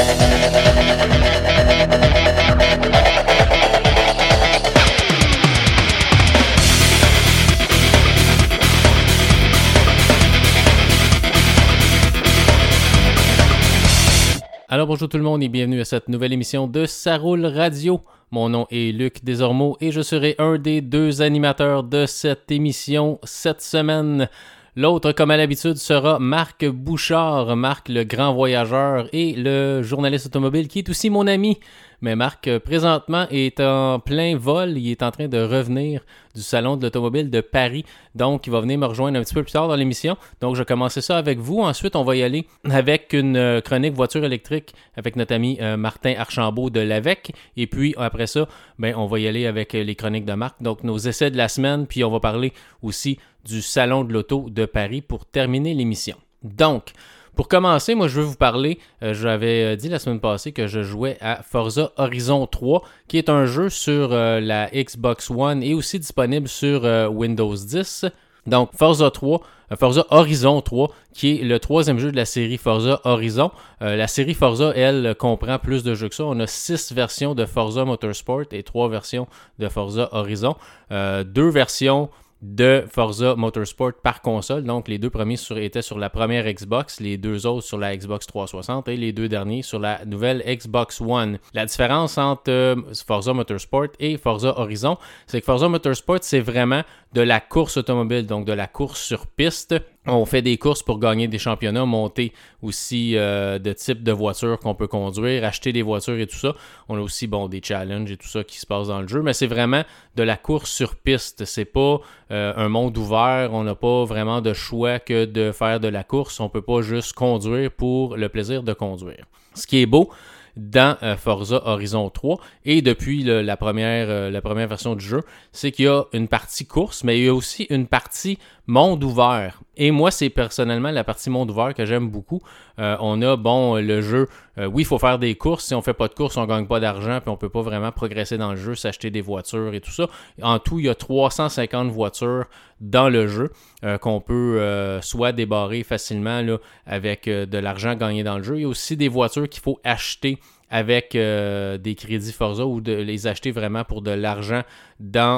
Alors bonjour tout le monde et bienvenue à cette nouvelle émission de Ça roule radio. Mon nom est Luc Desormeaux et je serai un des deux animateurs de cette émission cette semaine. L'autre, comme à l'habitude, sera Marc Bouchard, Marc le grand voyageur et le journaliste automobile qui est aussi mon ami. Mais Marc, présentement, est en plein vol. Il est en train de revenir du Salon de l'Automobile de Paris. Donc, il va venir me rejoindre un petit peu plus tard dans l'émission. Donc, je vais commencer ça avec vous. Ensuite, on va y aller avec une chronique voiture électrique avec notre ami Martin Archambault de l'AVEC. Et puis, après ça, on va y aller avec les chroniques de Marc. Donc, nos essais de la semaine. Puis, on va parler aussi du Salon de l'Auto de Paris pour terminer l'émission. Donc, pour commencer, moi je veux vous parler, j'avais dit la semaine passée que je jouais à Forza Horizon 3, qui est un jeu sur la Xbox One et aussi disponible sur Windows 10. Donc Forza Horizon 3, qui est le troisième jeu de la série Forza Horizon. La série Forza, elle, comprend plus de jeux que ça. On a 6 versions de Forza Motorsport et 3 versions de Forza Horizon. 2 versions de Forza Motorsport par console. Donc, les deux premiers étaient sur la première Xbox, les deux autres sur la Xbox 360 et les deux derniers sur la nouvelle Xbox One. La différence entre Forza Motorsport et Forza Horizon, c'est que Forza Motorsport, c'est vraiment de la course automobile, donc de la course sur piste. On fait des courses pour gagner des championnats, monter aussi de types de voitures qu'on peut conduire, acheter des voitures et tout ça. On a aussi des challenges et tout ça qui se passe dans le jeu, mais c'est vraiment de la course sur piste. C'est pas un monde ouvert, on n'a pas vraiment de choix que de faire de la course. On peut pas juste conduire pour le plaisir de conduire. Ce qui est beau dans Forza Horizon 3 et depuis la première version du jeu, c'est qu'il y a une partie course, mais il y a aussi une partie monde ouvert. Et moi, c'est personnellement la partie monde ouvert que j'aime beaucoup. On a, le jeu, oui, il faut faire des courses. Si on fait pas de courses, on gagne pas d'argent, puis on peut pas vraiment progresser dans le jeu, s'acheter des voitures et tout ça. En tout, il y a 350 voitures dans le jeu qu'on peut soit débarrer facilement là, avec de l'argent gagné dans le jeu. Il y a aussi des voitures qu'il faut acheter avec des crédits Forza ou de les acheter vraiment pour de l'argent dans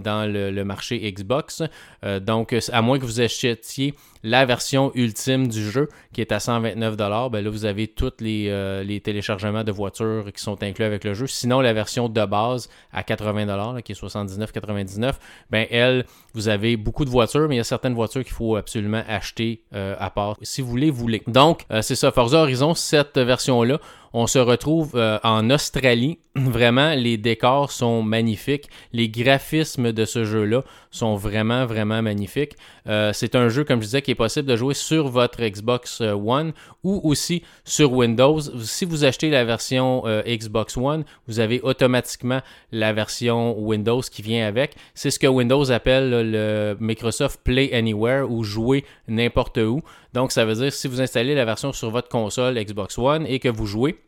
le marché Xbox. Donc, à moins que vous achetiez la version ultime du jeu qui est à 129$, là vous avez tous les téléchargements de voitures qui sont inclus avec le jeu. Sinon, la version de base à 80$, là, qui est 79,99$, elle, vous avez beaucoup de voitures, mais il y a certaines voitures qu'il faut absolument acheter à part si vous les voulez. Donc, c'est ça, Forza Horizon, cette version-là, on se retrouve en Australie. Vraiment, les décors sont magnifiques. Les graphismes de ce jeu-là sont vraiment, vraiment magnifiques. C'est un jeu, comme je disais, qui est possible de jouer sur votre Xbox One ou aussi sur Windows. Si vous achetez la version Xbox One, vous avez automatiquement la version Windows qui vient avec. C'est ce que Windows appelle le Microsoft Play Anywhere ou jouer n'importe où. Donc, ça veut dire si vous installez la version sur votre console Xbox One et que vous jouez,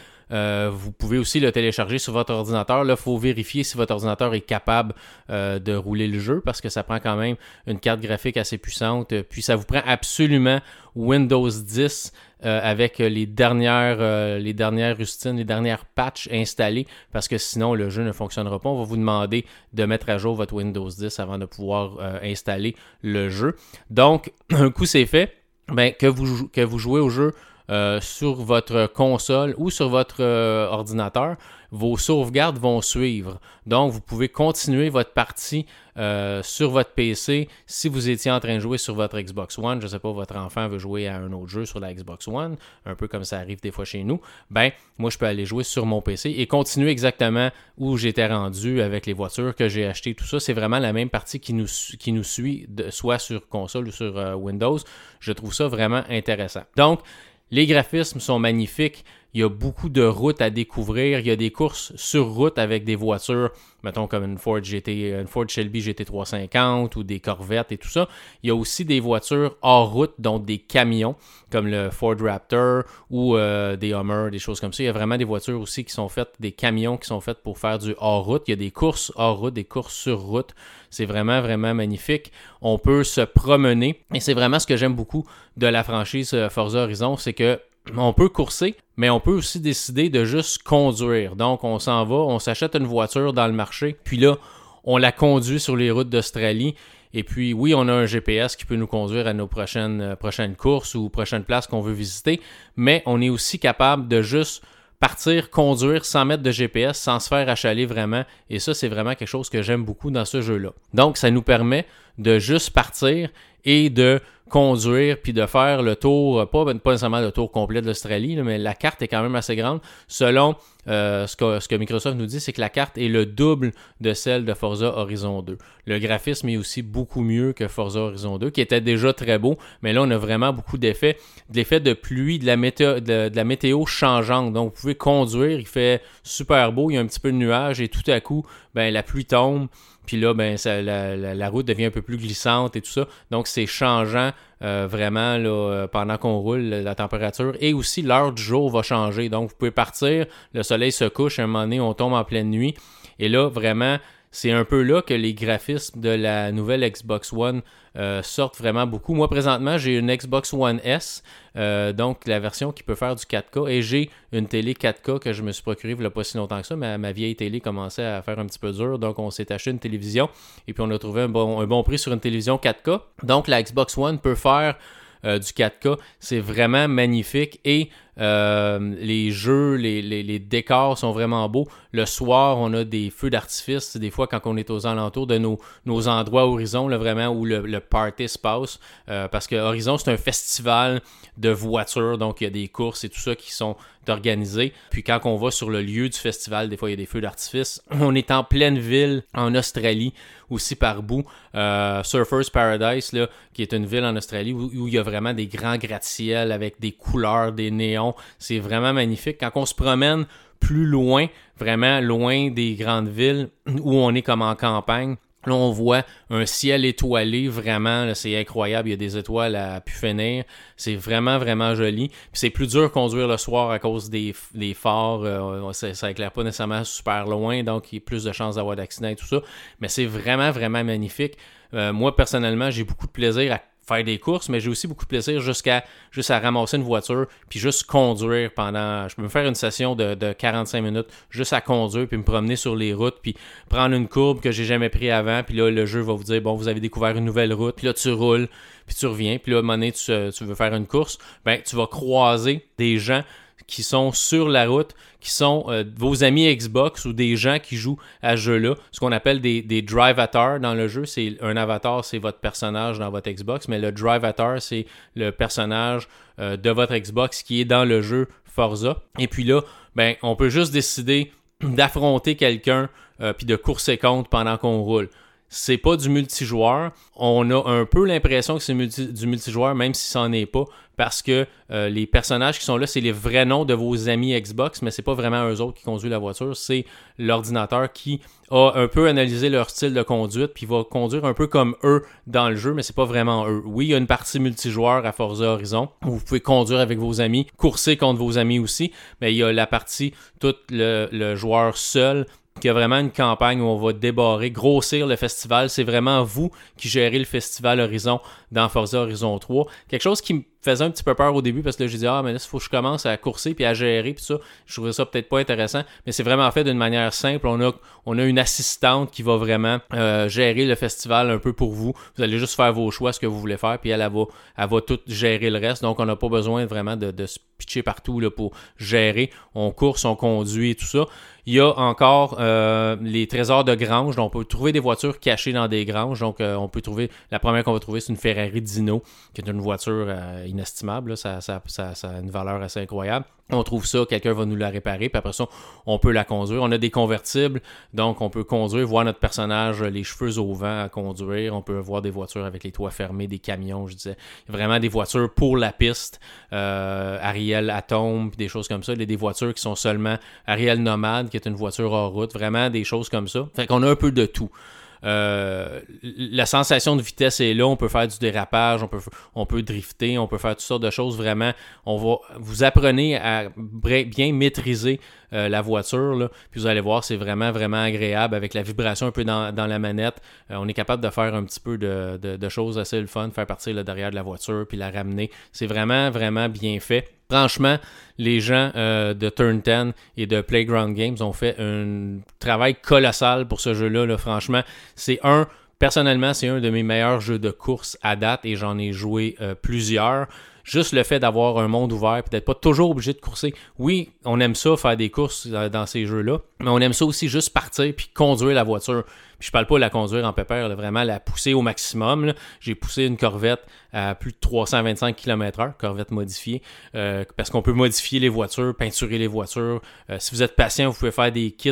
vous pouvez aussi le télécharger sur votre ordinateur. Là, il faut vérifier si votre ordinateur est capable de rouler le jeu parce que ça prend quand même une carte graphique assez puissante. Puis ça vous prend absolument Windows 10 avec les dernières rustines, les dernières patchs installées parce que sinon le jeu ne fonctionnera pas. On va vous demander de mettre à jour votre Windows 10 avant de pouvoir installer le jeu. Donc, un coup c'est fait, que vous jouez au jeu sur votre console ou sur votre ordinateur, vos sauvegardes vont suivre. Donc, vous pouvez continuer votre partie sur votre PC si vous étiez en train de jouer sur votre Xbox One. Je ne sais pas, votre enfant veut jouer à un autre jeu sur la Xbox One, un peu comme ça arrive des fois chez nous. Moi, je peux aller jouer sur mon PC et continuer exactement où j'étais rendu avec les voitures que j'ai achetées, tout ça. C'est vraiment la même partie qui nous suit, soit sur console ou sur Windows. Je trouve ça vraiment intéressant. Donc, les graphismes sont magnifiques. Il y a beaucoup de routes à découvrir. Il y a des courses sur route avec des voitures, mettons comme une Ford Shelby GT350 ou des Corvettes et tout ça. Il y a aussi des voitures hors route, donc des camions comme le Ford Raptor ou des Hummer, des choses comme ça. Il y a vraiment des voitures aussi qui sont faites, des camions qui sont faits pour faire du hors route. Il y a des courses hors route, des courses sur route. C'est vraiment, vraiment magnifique. On peut se promener et c'est vraiment ce que j'aime beaucoup de la franchise Forza Horizon, c'est que on peut courser, mais on peut aussi décider de juste conduire. Donc, on s'en va, on s'achète une voiture dans le marché, puis là, on la conduit sur les routes d'Australie. Et puis, oui, on a un GPS qui peut nous conduire à nos prochaines courses ou prochaines places qu'on veut visiter, mais on est aussi capable de juste partir, conduire sans mettre de GPS, sans se faire achaler vraiment. Et ça, c'est vraiment quelque chose que j'aime beaucoup dans ce jeu-là. Donc, ça nous permet de juste partir et de conduire puis de faire le tour, pas nécessairement le tour complet de l'Australie, là, mais la carte est quand même assez grande. Selon ce que Microsoft nous dit, c'est que la carte est le double de celle de Forza Horizon 2. Le graphisme est aussi beaucoup mieux que Forza Horizon 2, qui était déjà très beau, mais là, on a vraiment beaucoup d'effets. De l'effet de pluie, de la météo changeante. Donc, vous pouvez conduire, il fait super beau, il y a un petit peu de nuages et tout à coup, la pluie tombe. Puis là, la route devient un peu plus glissante et tout ça. Donc, c'est changeant vraiment là, pendant qu'on roule, la température. Et aussi, l'heure du jour va changer. Donc, vous pouvez partir, le soleil se couche, à un moment donné, on tombe en pleine nuit. Et là, vraiment, c'est un peu là que les graphismes de la nouvelle Xbox One sortent vraiment beaucoup. Moi, présentement, j'ai une Xbox One S, donc la version qui peut faire du 4K, et j'ai une télé 4K que je me suis procurée il n'y a pas si longtemps que ça. Ma vieille télé commençait à faire un petit peu dur, donc on s'est acheté une télévision, et puis on a trouvé un bon prix sur une télévision 4K. Donc la Xbox One peut faire du 4K, c'est vraiment magnifique et les jeux, les décors sont vraiment beaux. Le soir, on a des feux d'artifice, des fois quand on est aux alentours de nos endroits Horizon, là, vraiment où le party se passe, parce que Horizon, c'est un festival de voitures, donc il y a des courses et tout ça qui sont organisées. Puis quand on va sur le lieu du festival, des fois il y a des feux d'artifice. On est en pleine ville en Australie, aussi par bout. Surfers Paradise, là, qui est une ville en Australie où il y a vraiment des grands gratte-ciels avec des couleurs, des néons. C'est vraiment magnifique. Quand on se promène plus loin, vraiment loin des grandes villes où on est comme en campagne, là, on voit un ciel étoilé, vraiment, là, c'est incroyable. Il y a des étoiles à pu finir. C'est vraiment, vraiment joli. Puis c'est plus dur de conduire le soir à cause des phares. Ça éclaire pas nécessairement super loin, donc il y a plus de chances d'avoir d'accidents et tout ça. Mais c'est vraiment, vraiment magnifique. Moi, personnellement, j'ai beaucoup de plaisir à faire des courses, mais j'ai aussi beaucoup de plaisir juste à ramasser une voiture puis juste conduire pendant... Je peux me faire une session de 45 minutes juste à conduire puis me promener sur les routes puis prendre une courbe que j'ai jamais pris avant puis là, le jeu va vous dire, bon, vous avez découvert une nouvelle route puis là, tu roules puis tu reviens puis là, à un moment donné, tu veux faire une course, tu vas croiser des gens qui sont sur la route, qui sont vos amis Xbox ou des gens qui jouent à ce jeu-là. Ce qu'on appelle des drive-avatars dans le jeu. C'est un avatar, c'est votre personnage dans votre Xbox, mais le drive-avatar, c'est le personnage de votre Xbox qui est dans le jeu Forza. Et puis là, on peut juste décider d'affronter quelqu'un puis de courser contre pendant qu'on roule. C'est pas du multijoueur. On a un peu l'impression que c'est du multijoueur, même si ça n'en est pas, parce que les personnages qui sont là, c'est les vrais noms de vos amis Xbox, mais c'est pas vraiment eux autres qui conduisent la voiture, c'est l'ordinateur qui a un peu analysé leur style de conduite, puis va conduire un peu comme eux dans le jeu, mais c'est pas vraiment eux. Oui, il y a une partie multijoueur à Forza Horizon, où vous pouvez conduire avec vos amis, courser contre vos amis aussi, mais il y a la partie, tout le joueur seul, qu'il y a vraiment une campagne où on va débarrer, grossir le festival. C'est vraiment vous qui gérez le festival Horizon dans Forza Horizon 3. Quelque chose qui me faisait un petit peu peur au début parce que là, j'ai dit, mais là, il faut que je commence à courser puis à gérer puis ça. Je trouvais ça peut-être pas intéressant, mais c'est vraiment fait d'une manière simple. On a une assistante qui va vraiment gérer le festival un peu pour vous. Vous allez juste faire vos choix, ce que vous voulez faire, puis elle va tout gérer le reste. Donc, on n'a pas besoin vraiment de se pitcher partout là, pour gérer. On course, on conduit et tout ça. Il y a encore les trésors de grange. Donc, on peut trouver des voitures cachées dans des granges. Donc, on peut trouver... La première qu'on va trouver, c'est une Ferrari Dino, qui est une voiture inestimable. Là. Ça a une valeur assez incroyable. On trouve ça, quelqu'un va nous la réparer, puis après ça, on peut la conduire. On a des convertibles, donc on peut conduire, voir notre personnage, les cheveux au vent à conduire. On peut voir des voitures avec les toits fermés, des camions, je disais. Vraiment des voitures pour la piste, Ariel Atom, puis des choses comme ça. Il y a des voitures qui sont seulement Ariel Nomade, qui est une voiture hors route. Vraiment des choses comme ça. Fait qu'on a un peu de tout. La sensation de vitesse est là, on peut faire du dérapage, on peut drifter, on peut faire toutes sortes de choses. Vraiment, vous apprenez à bien maîtriser la voiture, là, puis vous allez voir, c'est vraiment, vraiment agréable avec la vibration un peu dans la manette. On est capable de faire un petit peu de choses assez le fun, faire partir le derrière de la voiture puis la ramener. C'est vraiment, vraiment bien fait. Franchement, les gens de Turn 10 et de Playground Games ont fait un travail colossal pour ce jeu-là. Là. Franchement, personnellement, c'est un de mes meilleurs jeux de course à date et j'en ai joué plusieurs. Juste le fait d'avoir un monde ouvert, peut-être pas toujours obligé de courser. Oui, on aime ça, faire des courses dans ces jeux-là, mais on aime ça aussi juste partir puis conduire la voiture. Puis je parle pas de la conduire en pépère, là, vraiment la pousser au maximum. Là. J'ai poussé une Corvette à plus de 325 km/h, Corvette modifiée, parce qu'on peut modifier les voitures, peinturer les voitures. Si vous êtes patient, vous pouvez faire des kits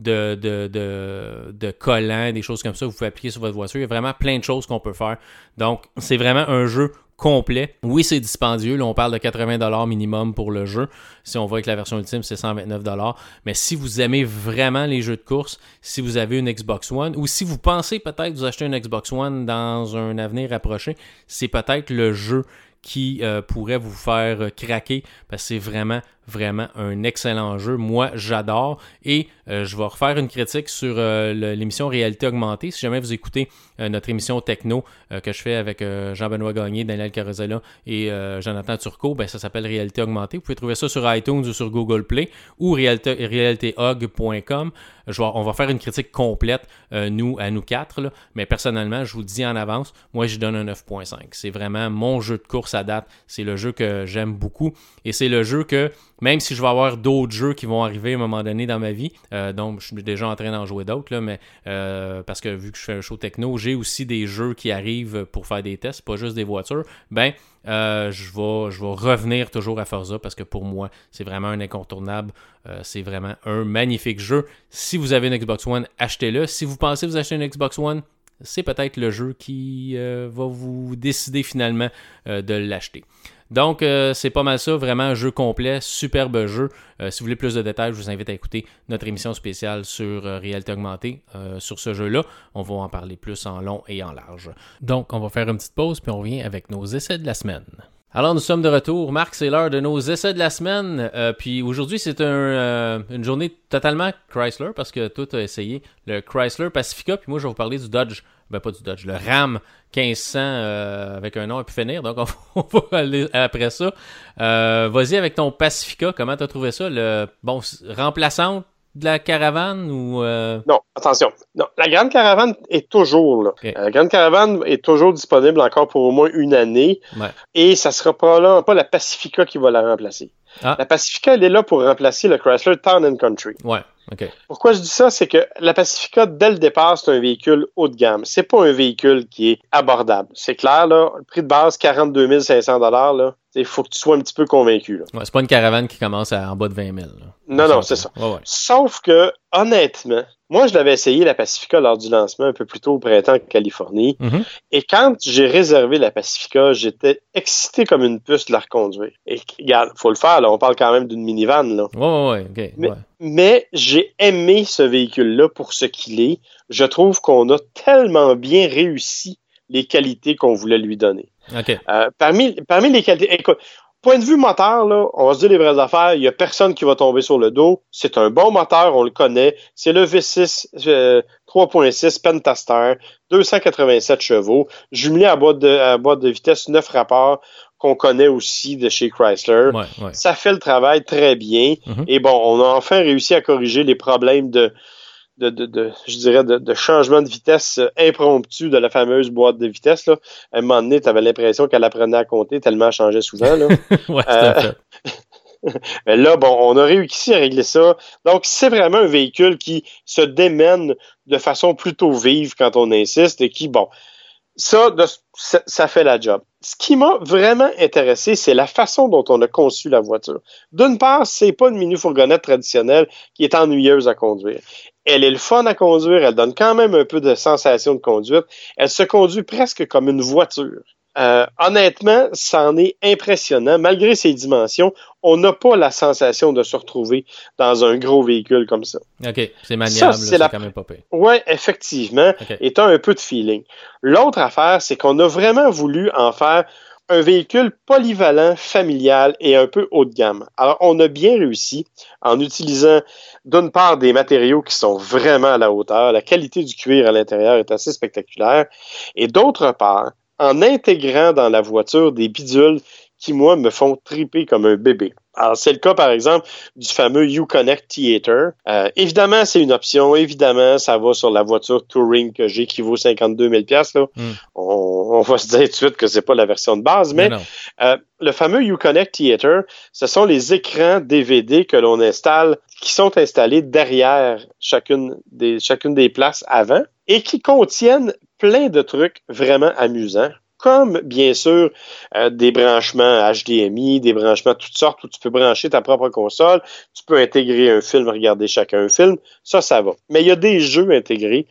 de collants, des choses comme ça, vous pouvez appliquer sur votre voiture. Il y a vraiment plein de choses qu'on peut faire. Donc, c'est vraiment un jeu complet. Oui, c'est dispendieux. Là, on parle de 80$ minimum pour le jeu. Si on voit avec la version ultime, c'est 129$. Mais si vous aimez vraiment les jeux de course, si vous avez une Xbox One, ou si vous pensez peut-être vous acheter une Xbox One dans un avenir approché, c'est peut-être le jeu qui pourrait vous faire craquer parce que c'est vraiment un excellent jeu. Moi, j'adore et je vais refaire une critique sur l'émission Réalité Augmentée. Si jamais vous écoutez notre émission Techno que je fais avec Jean-Benoît Gagné, Daniel Carozella et Jonathan Turcot, ben, ça s'appelle Réalité Augmentée. Vous pouvez trouver ça sur iTunes ou sur Google Play ou realitéaug.com. On va faire une critique complète, à nous quatre, là. Mais personnellement, je vous le dis en avance, moi je donne un 9.5. C'est vraiment mon jeu de course à date. C'est le jeu que j'aime beaucoup et c'est le jeu que, même si je vais avoir d'autres jeux qui vont arriver à un moment donné dans ma vie, donc je suis déjà en train d'en jouer d'autres, là, mais parce que vu que je fais un show techno, j'ai aussi des jeux qui arrivent pour faire des tests, pas juste des voitures, je vais revenir toujours à Forza parce que pour moi, c'est vraiment un incontournable. C'est vraiment un magnifique jeu. Si vous avez une Xbox One, achetez-le. Si vous pensez vous acheter une Xbox One, c'est peut-être le jeu qui va vous décider finalement de l'acheter. Donc, c'est pas mal ça, vraiment un jeu complet, superbe jeu. Si vous voulez plus de détails, je vous invite à écouter notre émission spéciale sur Réalité Augmentée sur ce jeu-là. On va en parler plus en long et en large. Donc, on va faire une petite pause, puis on revient avec nos essais de la semaine. Alors, nous sommes de retour. Marc, c'est l'heure de nos essais de la semaine. Puis aujourd'hui, c'est une journée totalement Chrysler, parce que toi, tu as essayé le Chrysler Pacifica, puis moi, je vais vous parler du Dodge. Pas du Dodge, le Ram 1500 avec un nom à pu finir, donc on va aller après ça. Vas-y avec ton Pacifica, comment tu as trouvé ça? Remplaçante de la caravane ou... Non, attention. Non, la Grande Caravane est toujours là. Okay. La Grande Caravane est toujours disponible encore pour au moins une année. Ouais. Et ça sera probablement pas la Pacifica qui va la remplacer. Ah. La Pacifica, elle est là pour remplacer le Chrysler Town and Country. Ouais, OK. Pourquoi je dis ça? C'est que la Pacifica, dès le départ, c'est un véhicule haut de gamme. C'est pas un véhicule qui est abordable. C'est clair, là. Le prix de base, 42 500 $, là. Il faut que tu sois un petit peu convaincu, là. Ouais, c'est pas une caravane qui commence en bas de 20 000. Là. Non, c'est ça. Ouais. Sauf que, honnêtement, moi, je l'avais essayé, la Pacifica, lors du lancement un peu plus tôt au printemps en Californie. Mm-hmm. Et quand j'ai réservé la Pacifica, j'étais excité comme une puce de la reconduire. Et regarde, faut le faire, là. On parle quand même d'une minivan, là. Ouais, OK. Mais j'ai aimé ce véhicule-là pour ce qu'il est. Je trouve qu'on a tellement bien réussi les qualités qu'on voulait lui donner. OK. Parmi les qualités... Écoute, point de vue moteur, là, on va se dire les vraies affaires, il n'y a personne qui va tomber sur le dos. C'est un bon moteur, on le connaît. C'est le V6 3.6 Pentastar, 287 chevaux, jumelé à boîte de vitesse 9 rapports qu'on connaît aussi de chez Chrysler. Ouais. Ça fait le travail très bien. Mm-hmm. Et bon, on a enfin réussi à corriger les problèmes de changement de vitesse impromptu de la fameuse boîte de vitesse, là. À un moment donné, tu avais l'impression qu'elle apprenait à compter tellement elle changeait souvent, là. Ouais, tout à fait. Mais là, bon, on a réussi à régler ça. Donc, c'est vraiment un véhicule qui se démène de façon plutôt vive quand on insiste et qui, bon, ça fait la job. Ce qui m'a vraiment intéressé, c'est la façon dont on a conçu la voiture. D'une part, c'est pas une mini-fourgonnette traditionnelle qui est ennuyeuse à conduire. Elle est le fun à conduire, elle donne quand même un peu de sensation de conduite. Elle se conduit presque comme une voiture. Honnêtement, ça en est impressionnant. Malgré ses dimensions, on n'a pas la sensation de se retrouver dans un gros véhicule comme ça. OK, c'est maniable, c'est quand même pas pire. Oui, effectivement, okay. Et tu as un peu de feeling. L'autre affaire, c'est qu'on a vraiment voulu en faire un véhicule polyvalent, familial et un peu haut de gamme. Alors, on a bien réussi en utilisant, d'une part, des matériaux qui sont vraiment à la hauteur. La qualité du cuir à l'intérieur est assez spectaculaire. Et d'autre part, en intégrant dans la voiture des bidules qui, moi, me font triper comme un bébé. Alors, c'est le cas, par exemple, du fameux Uconnect Theater. Évidemment, c'est une option. Évidemment, ça va sur la voiture Touring que j'ai qui vaut 52 000 $. Là. On va se dire tout de suite que c'est pas la version de base, mais le fameux Uconnect Theater, ce sont les écrans DVD que l'on installe, qui sont installés derrière chacune des places avant et qui contiennent plein de trucs vraiment amusants. Comme, bien sûr, des branchements HDMI, des branchements de toutes sortes où tu peux brancher ta propre console, tu peux intégrer un film, regarder chacun un film, ça va. Mais il y a des jeux intégrés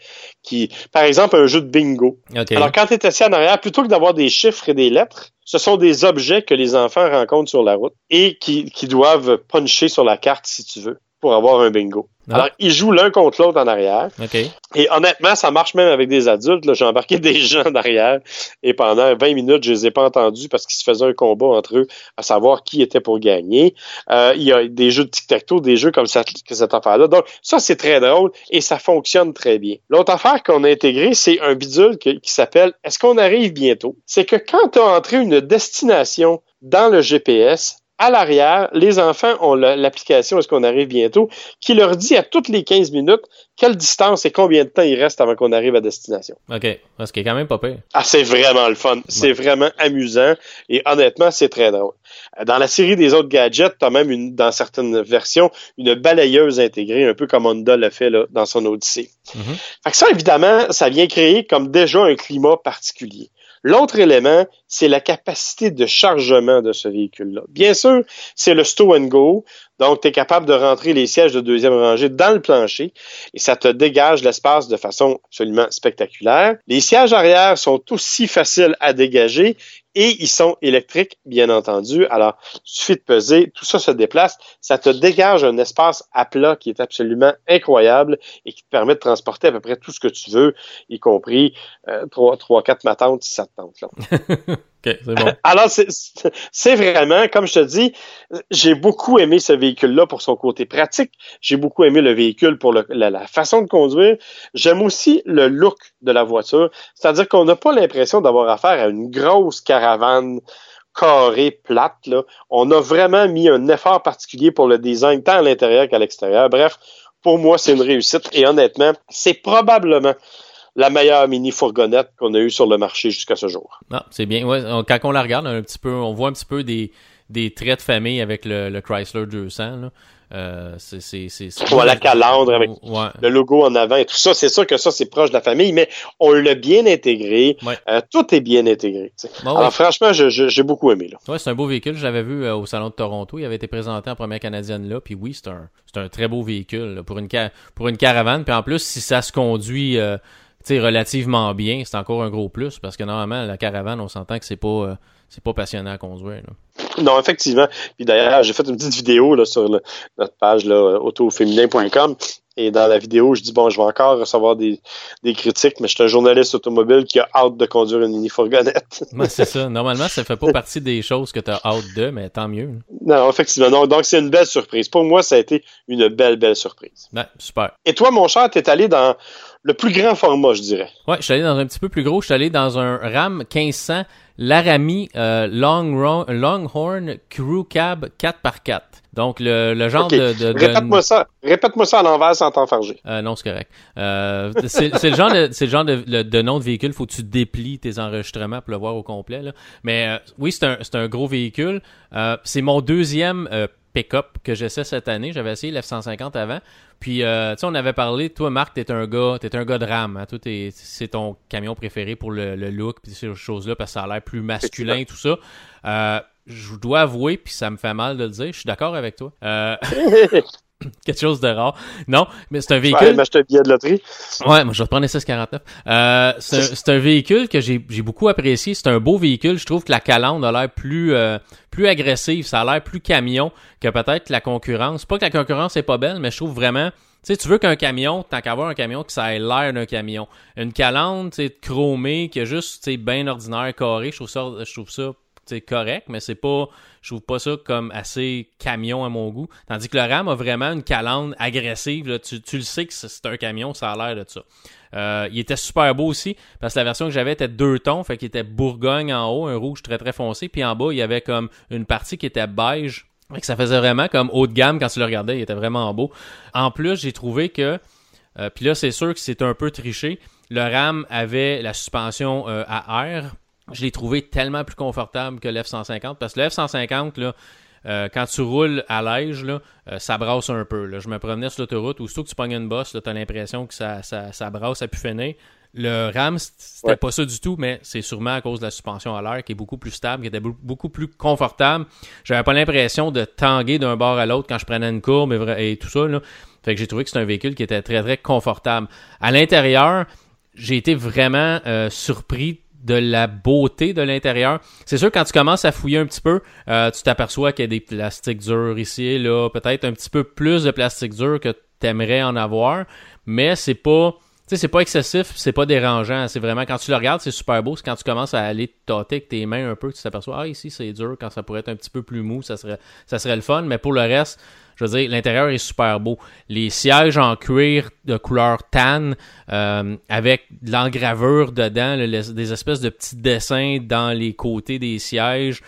par exemple, un jeu de bingo. Okay. Alors, quand tu es assis en arrière, plutôt que d'avoir des chiffres et des lettres, ce sont des objets que les enfants rencontrent sur la route et qui doivent puncher sur la carte, si tu veux, pour avoir un bingo. Alors, ils jouent l'un contre l'autre en arrière. Okay. Et honnêtement, ça marche même avec des adultes. Là, j'ai embarqué des gens en arrière et pendant 20 minutes, je les ai pas entendus parce qu'ils se faisaient un combat entre eux à savoir qui était pour gagner. Il y a des jeux de tic-tac-toe, des jeux comme cette affaire-là. Donc, ça, c'est très drôle et ça fonctionne très bien. L'autre affaire qu'on a intégrée, c'est un bidule qui s'appelle « Est-ce qu'on arrive bientôt? » C'est que quand tu as entré une destination dans le GPS, à l'arrière, les enfants ont l'application « Est-ce qu'on arrive bientôt ?» qui leur dit à toutes les 15 minutes quelle distance et combien de temps il reste avant qu'on arrive à destination. OK. Ce qui est quand même pas pire. Ah, c'est vraiment le fun. Ouais. C'est vraiment amusant et honnêtement, c'est très drôle. Dans la série des autres gadgets, tu as même dans certaines versions, une balayeuse intégrée, un peu comme Honda l'a fait là, dans son Odyssey. Fait que ça, évidemment, ça vient créer comme déjà un climat particulier. L'autre élément, c'est la capacité de chargement de ce véhicule-là. Bien sûr, c'est le stow and go. Donc, tu es capable de rentrer les sièges de deuxième rangée dans le plancher et ça te dégage l'espace de façon absolument spectaculaire. Les sièges arrière sont aussi faciles à dégager et ils sont électriques, bien entendu. Alors, il suffit de peser, tout ça se déplace. Ça te dégage un espace à plat qui est absolument incroyable et qui te permet de transporter à peu près tout ce que tu veux, y compris 3-4 matantes si ça te tente. Là. OK, c'est bon. Alors, c'est vraiment, comme je te dis, j'ai beaucoup aimé ce véhicule-là pour son côté pratique. J'ai beaucoup aimé le véhicule pour la façon de conduire. J'aime aussi le look de la voiture. C'est-à-dire qu'on n'a pas l'impression d'avoir affaire à une grosse caravane carrée, plate. Là. On a vraiment mis un effort particulier pour le design, tant à l'intérieur qu'à l'extérieur. Bref, pour moi, c'est une réussite. Et honnêtement, c'est probablement la meilleure mini-fourgonnette qu'on a eue sur le marché jusqu'à ce jour. Ah, c'est bien. Ouais, quand on la regarde on voit un petit peu des traits de famille avec le Chrysler 200. Là. La calandre avec le logo en avant et tout ça. C'est sûr que ça, c'est proche de la famille, mais on l'a bien intégré. Ouais. Tout est bien intégré. Alors, franchement, j'ai beaucoup aimé. Oui, c'est un beau véhicule. Je l'avais vu au Salon de Toronto. Il avait été présenté en première canadienne là. Puis oui, c'est un très beau véhicule là, pour une caravane. Puis en plus, si ça se conduit relativement bien, c'est encore un gros plus parce que normalement, la caravane, on s'entend que c'est pas passionnant à conduire. Là. Non, effectivement. Puis d'ailleurs, j'ai fait une petite vidéo là, sur notre page là, autoféminin.com et dans la vidéo, je dis je vais encore recevoir des critiques, mais je suis un journaliste automobile qui a hâte de conduire une mini-fourgonnette. C'est ça. Normalement, ça fait pas partie des choses que tu as hâte de, mais tant mieux. Non, effectivement. Non, donc, c'est une belle surprise. Pour moi, ça a été une belle surprise. Ben, super. Et toi, mon cher, t'es allé dans le plus grand format, je dirais. Ouais, je suis allé dans un petit peu plus gros. Je suis allé dans un Ram 1500 Laramie Longhorn Crew Cab 4x4. Donc, le genre de... Répète-moi ça à l'envers sans t'enfarger. Non, c'est correct. C'est le genre de nom de véhicule. Faut que tu déplies tes enregistrements pour le voir au complet. Là. Mais oui, c'est un gros véhicule. C'est mon deuxième pick-up que j'essaie cette année. J'avais essayé l'F-150 avant. Puis, tu sais, on avait parlé, toi, Marc, t'es un gars de Ram. Hein? Toi, c'est ton camion préféré pour le look puis ces choses-là parce que ça a l'air plus masculin, tout ça. Je dois avouer, puis ça me fait mal de le dire, je suis d'accord avec toi. Quelque chose de rare. Non, mais c'est un véhicule... Ouais, m'acheter un billet de loterie. Ouais, moi je vais prendre SS49. C'est un véhicule que j'ai beaucoup apprécié. C'est un beau véhicule. Je trouve que la calandre a l'air plus agressive. Ça a l'air plus camion que peut-être la concurrence. Pas que la concurrence est pas belle, mais je trouve vraiment... Tu sais, tu veux qu'un camion, tant qu'avoir un camion, que ça ait l'air d'un camion. Une calandre, tu sais, chromée, qui est juste, tu sais, bien ordinaire, carré, je trouve ça correct, mais c'est pas, je trouve pas ça comme assez camion à mon goût. Tandis que le Ram a vraiment une calandre agressive. Là. Tu le sais que c'est un camion, ça a l'air de ça. Il était super beau aussi, parce que la version que j'avais était 2 tons, fait qu'il était Bourgogne en haut, un rouge très très foncé, puis en bas, il y avait comme une partie qui était beige. Fait que ça faisait vraiment comme haut de gamme quand tu le regardais, il était vraiment beau. En plus, j'ai trouvé que, puis là, c'est sûr que c'est un peu triché, le Ram avait la suspension à air. Je l'ai trouvé tellement plus confortable que le F-150, parce que le F-150, là, quand tu roules à l'ège, là, ça brasse un peu. Là. Je me promenais sur l'autoroute, aussitôt que tu pognes une bosse, tu as l'impression que ça brasse à pu finir. Le Ram, c'était pas ça du tout, mais c'est sûrement à cause de la suspension à l'air qui est beaucoup plus stable, qui était beaucoup plus confortable. J'avais pas l'impression de tanguer d'un bord à l'autre quand je prenais une courbe et tout ça. Là. Fait que j'ai trouvé que c'est un véhicule qui était très, très confortable. À l'intérieur, j'ai été vraiment surpris de la beauté de l'intérieur. C'est sûr, quand tu commences à fouiller un petit peu, tu t'aperçois qu'il y a des plastiques durs ici et là, peut-être un petit peu plus de plastique dur que tu aimerais en avoir, mais c'est pas excessif, c'est pas dérangeant. C'est vraiment, quand tu le regardes, c'est super beau. C'est quand tu commences à aller tâter avec tes mains un peu, tu t'aperçois, ici c'est dur, quand ça pourrait être un petit peu plus mou, ça serait le fun, mais pour le reste, je veux dire, l'intérieur est super beau. Les sièges en cuir de couleur tan, avec de l'engravure dedans, des espèces de petits dessins dans les côtés des sièges,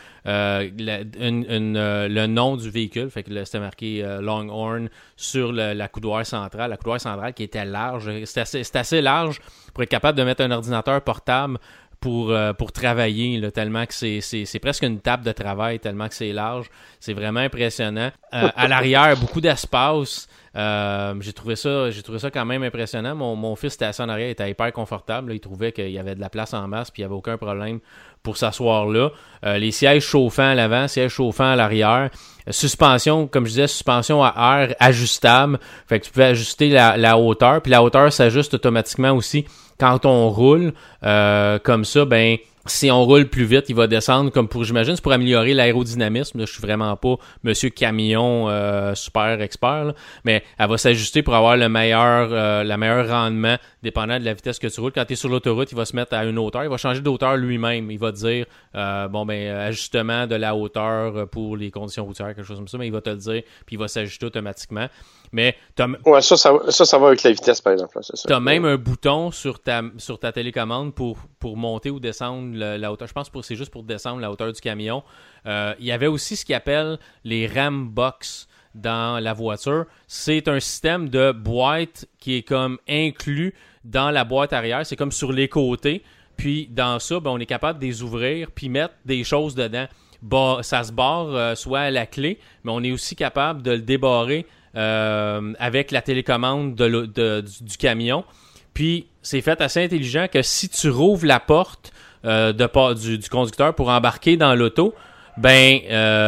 le nom du véhicule, fait que c'était marqué Longhorn sur la coudoir centrale. La coudoir centrale qui était large, c'est assez large pour être capable de mettre un ordinateur portable pour travailler, là, tellement que c'est presque une table de travail, tellement que c'est large. C'est vraiment impressionnant. À l'arrière, beaucoup d'espace. J'ai trouvé ça quand même impressionnant. Mon fils était assis en arrière, il était hyper confortable. Là. Il trouvait qu'il y avait de la place en masse, puis il n'y avait aucun problème pour s'asseoir là. Les sièges chauffants à l'avant, sièges chauffants à l'arrière. Suspension, comme je disais, suspension à air ajustable. Fait que tu peux ajuster la hauteur, puis la hauteur s'ajuste automatiquement aussi. Quand on roule comme ça, ben si on roule plus vite, il va descendre comme j'imagine, c'est pour améliorer l'aérodynamisme. Là, je suis vraiment pas monsieur camion super expert, là, mais elle va s'ajuster pour avoir le meilleur rendement dépendant de la vitesse que tu roules. Quand tu es sur l'autoroute, il va se mettre à une hauteur, il va changer d'auteur lui-même. Il va te dire ajustement de la hauteur pour les conditions routières, quelque chose comme ça, mais il va te le dire, puis il va s'ajuster automatiquement. Mais ça va avec la vitesse, par exemple. Tu as même un bouton sur ta télécommande pour monter ou descendre la hauteur. Je pense que c'est juste pour descendre la hauteur du camion. Il y avait aussi ce qu'ils appellent les RAM Box dans la voiture. C'est un système de boîte qui est comme inclus dans la boîte arrière. C'est comme sur les côtés. Puis dans ça, on est capable de les ouvrir puis mettre des choses dedans. Ça se barre soit à la clé, mais on est aussi capable de le débarrer avec la télécommande du camion. Puis c'est fait assez intelligent que si tu rouvres la porte du conducteur pour embarquer dans l'auto, il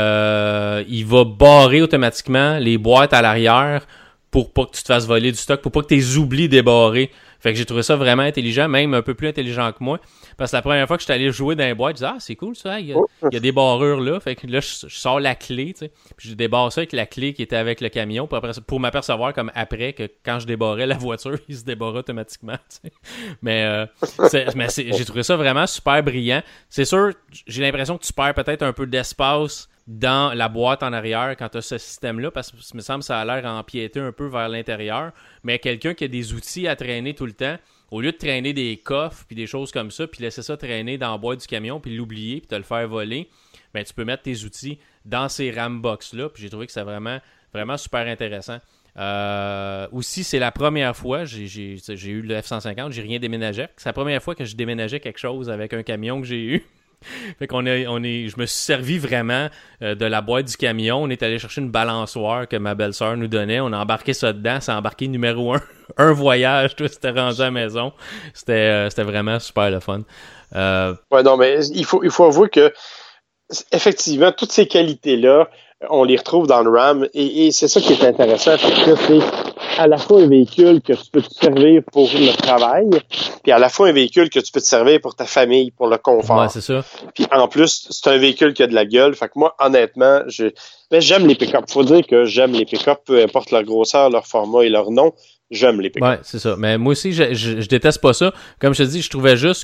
va barrer automatiquement les boîtes à l'arrière pour pas que tu te fasses voler du stock, pour pas que tu les oublies débarrer. Fait que j'ai trouvé ça vraiment intelligent, même un peu plus intelligent que moi. Parce que la première fois que je suis allé jouer dans les boîtes, je disais, c'est cool ça, il y a des barrures là. Fait que là, je sors la clé, tu sais. Puis je débarre ça avec la clé qui était avec le camion pour m'apercevoir comme après que quand je débarrais la voiture, il se débarrait automatiquement, tu sais. Mais j'ai trouvé ça vraiment super brillant. C'est sûr, j'ai l'impression que tu perds peut-être un peu d'espace dans la boîte en arrière quand tu as ce système-là, parce que ça me semble que ça a l'air empiété un peu vers l'intérieur. Mais quelqu'un qui a des outils à traîner tout le temps, au lieu de traîner des coffres puis des choses comme ça, puis laisser ça traîner dans la boîte du camion, puis l'oublier, puis te le faire voler, tu peux mettre tes outils dans ces RAM box-là. Puis j'ai trouvé que c'est vraiment, vraiment super intéressant. Aussi, c'est la première fois, j'ai eu le F-150, j'ai rien déménagé. C'est la première fois que je déménageais quelque chose avec un camion que j'ai eu. Fait je me suis servi vraiment de la boîte du camion. On est allé chercher une balançoire que ma belle-sœur nous donnait. On a embarqué ça dedans. C'est embarqué numéro 1. Un voyage, tout c'était rendu à la maison. C'était vraiment super le fun. Non, mais il faut avouer que effectivement, toutes ces qualités-là, on les retrouve dans le Ram. Et c'est ça qui est intéressant. C'est à la fois un véhicule que tu peux te servir pour le travail, puis à la fois un véhicule que tu peux te servir pour ta famille, pour le confort. Ouais, c'est ça. Puis en plus, c'est un véhicule qui a de la gueule. Fait que moi, honnêtement, j'aime les pick-up. Faut dire que j'aime les pick-up, peu importe leur grosseur, leur format et leur nom. J'aime les pick-up. Ouais, c'est ça. Mais moi aussi, je déteste pas ça. Comme je te dis, je trouvais juste que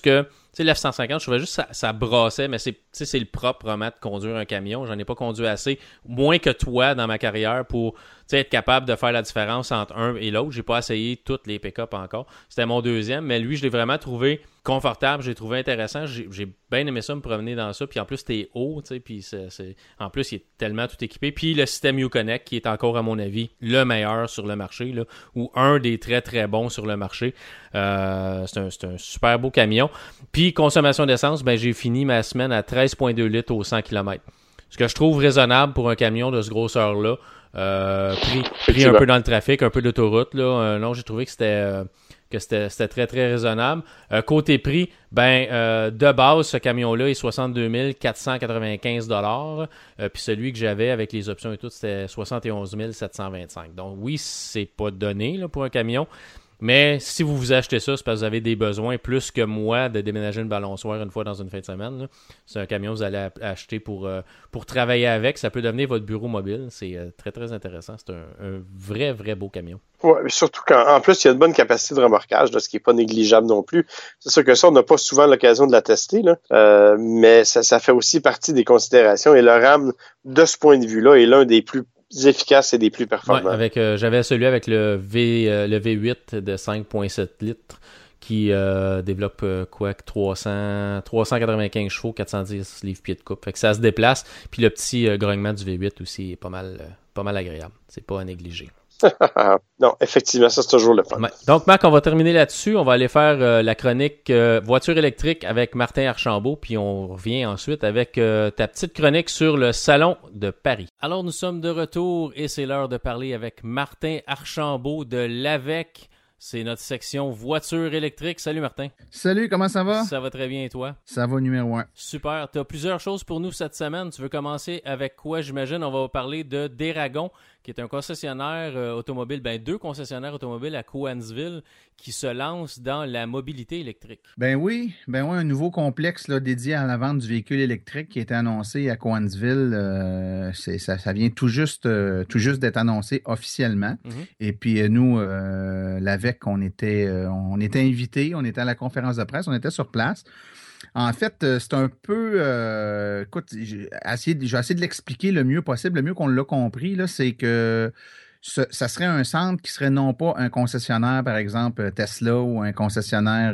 sais, l'F-150, je trouvais juste ça brassait, mais c'est le propre vraiment de conduire un camion. J'en ai pas conduit assez, moins que toi dans ma carrière pour être capable de faire la différence entre un et l'autre. J'ai pas essayé toutes les pick-up encore. C'était mon deuxième, mais lui, je l'ai vraiment trouvé confortable, j'ai trouvé intéressant. J'ai bien aimé ça, me promener dans ça. Puis en plus, t'es haut, tu sais, puis en plus, il est tellement tout équipé. Puis le système Uconnect, qui est encore, à mon avis, le meilleur sur le marché, là, ou un des très, très bons sur le marché. C'est un super beau camion. Puis consommation d'essence, ben j'ai fini ma semaine à 13,2 litres au 100 km. Ce que je trouve raisonnable pour un camion de ce grosseur-là. Pris un peu dans le trafic, un peu d'autoroute, là. Non, j'ai trouvé que c'était très, très raisonnable. Côté prix, de base, ce camion-là est 62 495 $. Puis celui que j'avais avec les options et tout, c'était 71 725 $. Donc oui, c'est pas donné là, pour un camion. Mais si vous achetez ça, c'est parce que vous avez des besoins plus que moi de déménager une balançoire une fois dans une fin de semaine. Là. C'est un camion que vous allez acheter pour travailler avec. Ça peut devenir votre bureau mobile. C'est très, très intéressant. C'est un vrai, vrai beau camion. Ouais, surtout qu'en plus, il y a de bonnes capacités de remorquage, là, ce qui n'est pas négligeable non plus. C'est sûr que ça, on n'a pas souvent l'occasion de la tester, là. Mais ça fait aussi partie des considérations. Et le RAM, de ce point de vue-là, est l'un des plus efficaces et des plus performants. Ouais, j'avais celui avec le V8 de 5,7 litres qui développe 395 chevaux, 410 livres-pieds de coupe. Fait que ça se déplace. Puis le petit grognement du V8 aussi est pas mal agréable. C'est pas à négliger. Non, effectivement, ça c'est toujours le fun. Ouais. Donc, Marc, on va terminer là-dessus. On va aller faire la chronique voiture électrique avec Martin Archambault, puis on revient ensuite avec ta petite chronique sur le Salon de Paris. Alors, nous sommes de retour et c'est l'heure de parler avec Martin Archambault de l'AVEC. C'est notre section voiture électrique. Salut Martin. Salut, comment ça va? Ça va très bien et toi? Ça va numéro 1. Super. Tu as plusieurs choses pour nous cette semaine. Tu veux commencer avec quoi, j'imagine? On va parler de Deragon, qui est un concessionnaire automobile, deux concessionnaires automobiles à Cowansville qui se lancent dans la mobilité électrique. Ben oui, un nouveau complexe là, dédié à la vente du véhicule électrique qui a été annoncé à Cowansville. Ça vient tout juste d'être annoncé officiellement. Mm-hmm. Et puis nous, l'AVEC, on était invités, on était à la conférence de presse, on était sur place. En fait, c'est un peu... écoute, j'ai essayé de l'expliquer le mieux possible, le mieux qu'on l'a compris, là, c'est que ça serait un centre qui serait non pas un concessionnaire, par exemple, Tesla ou un concessionnaire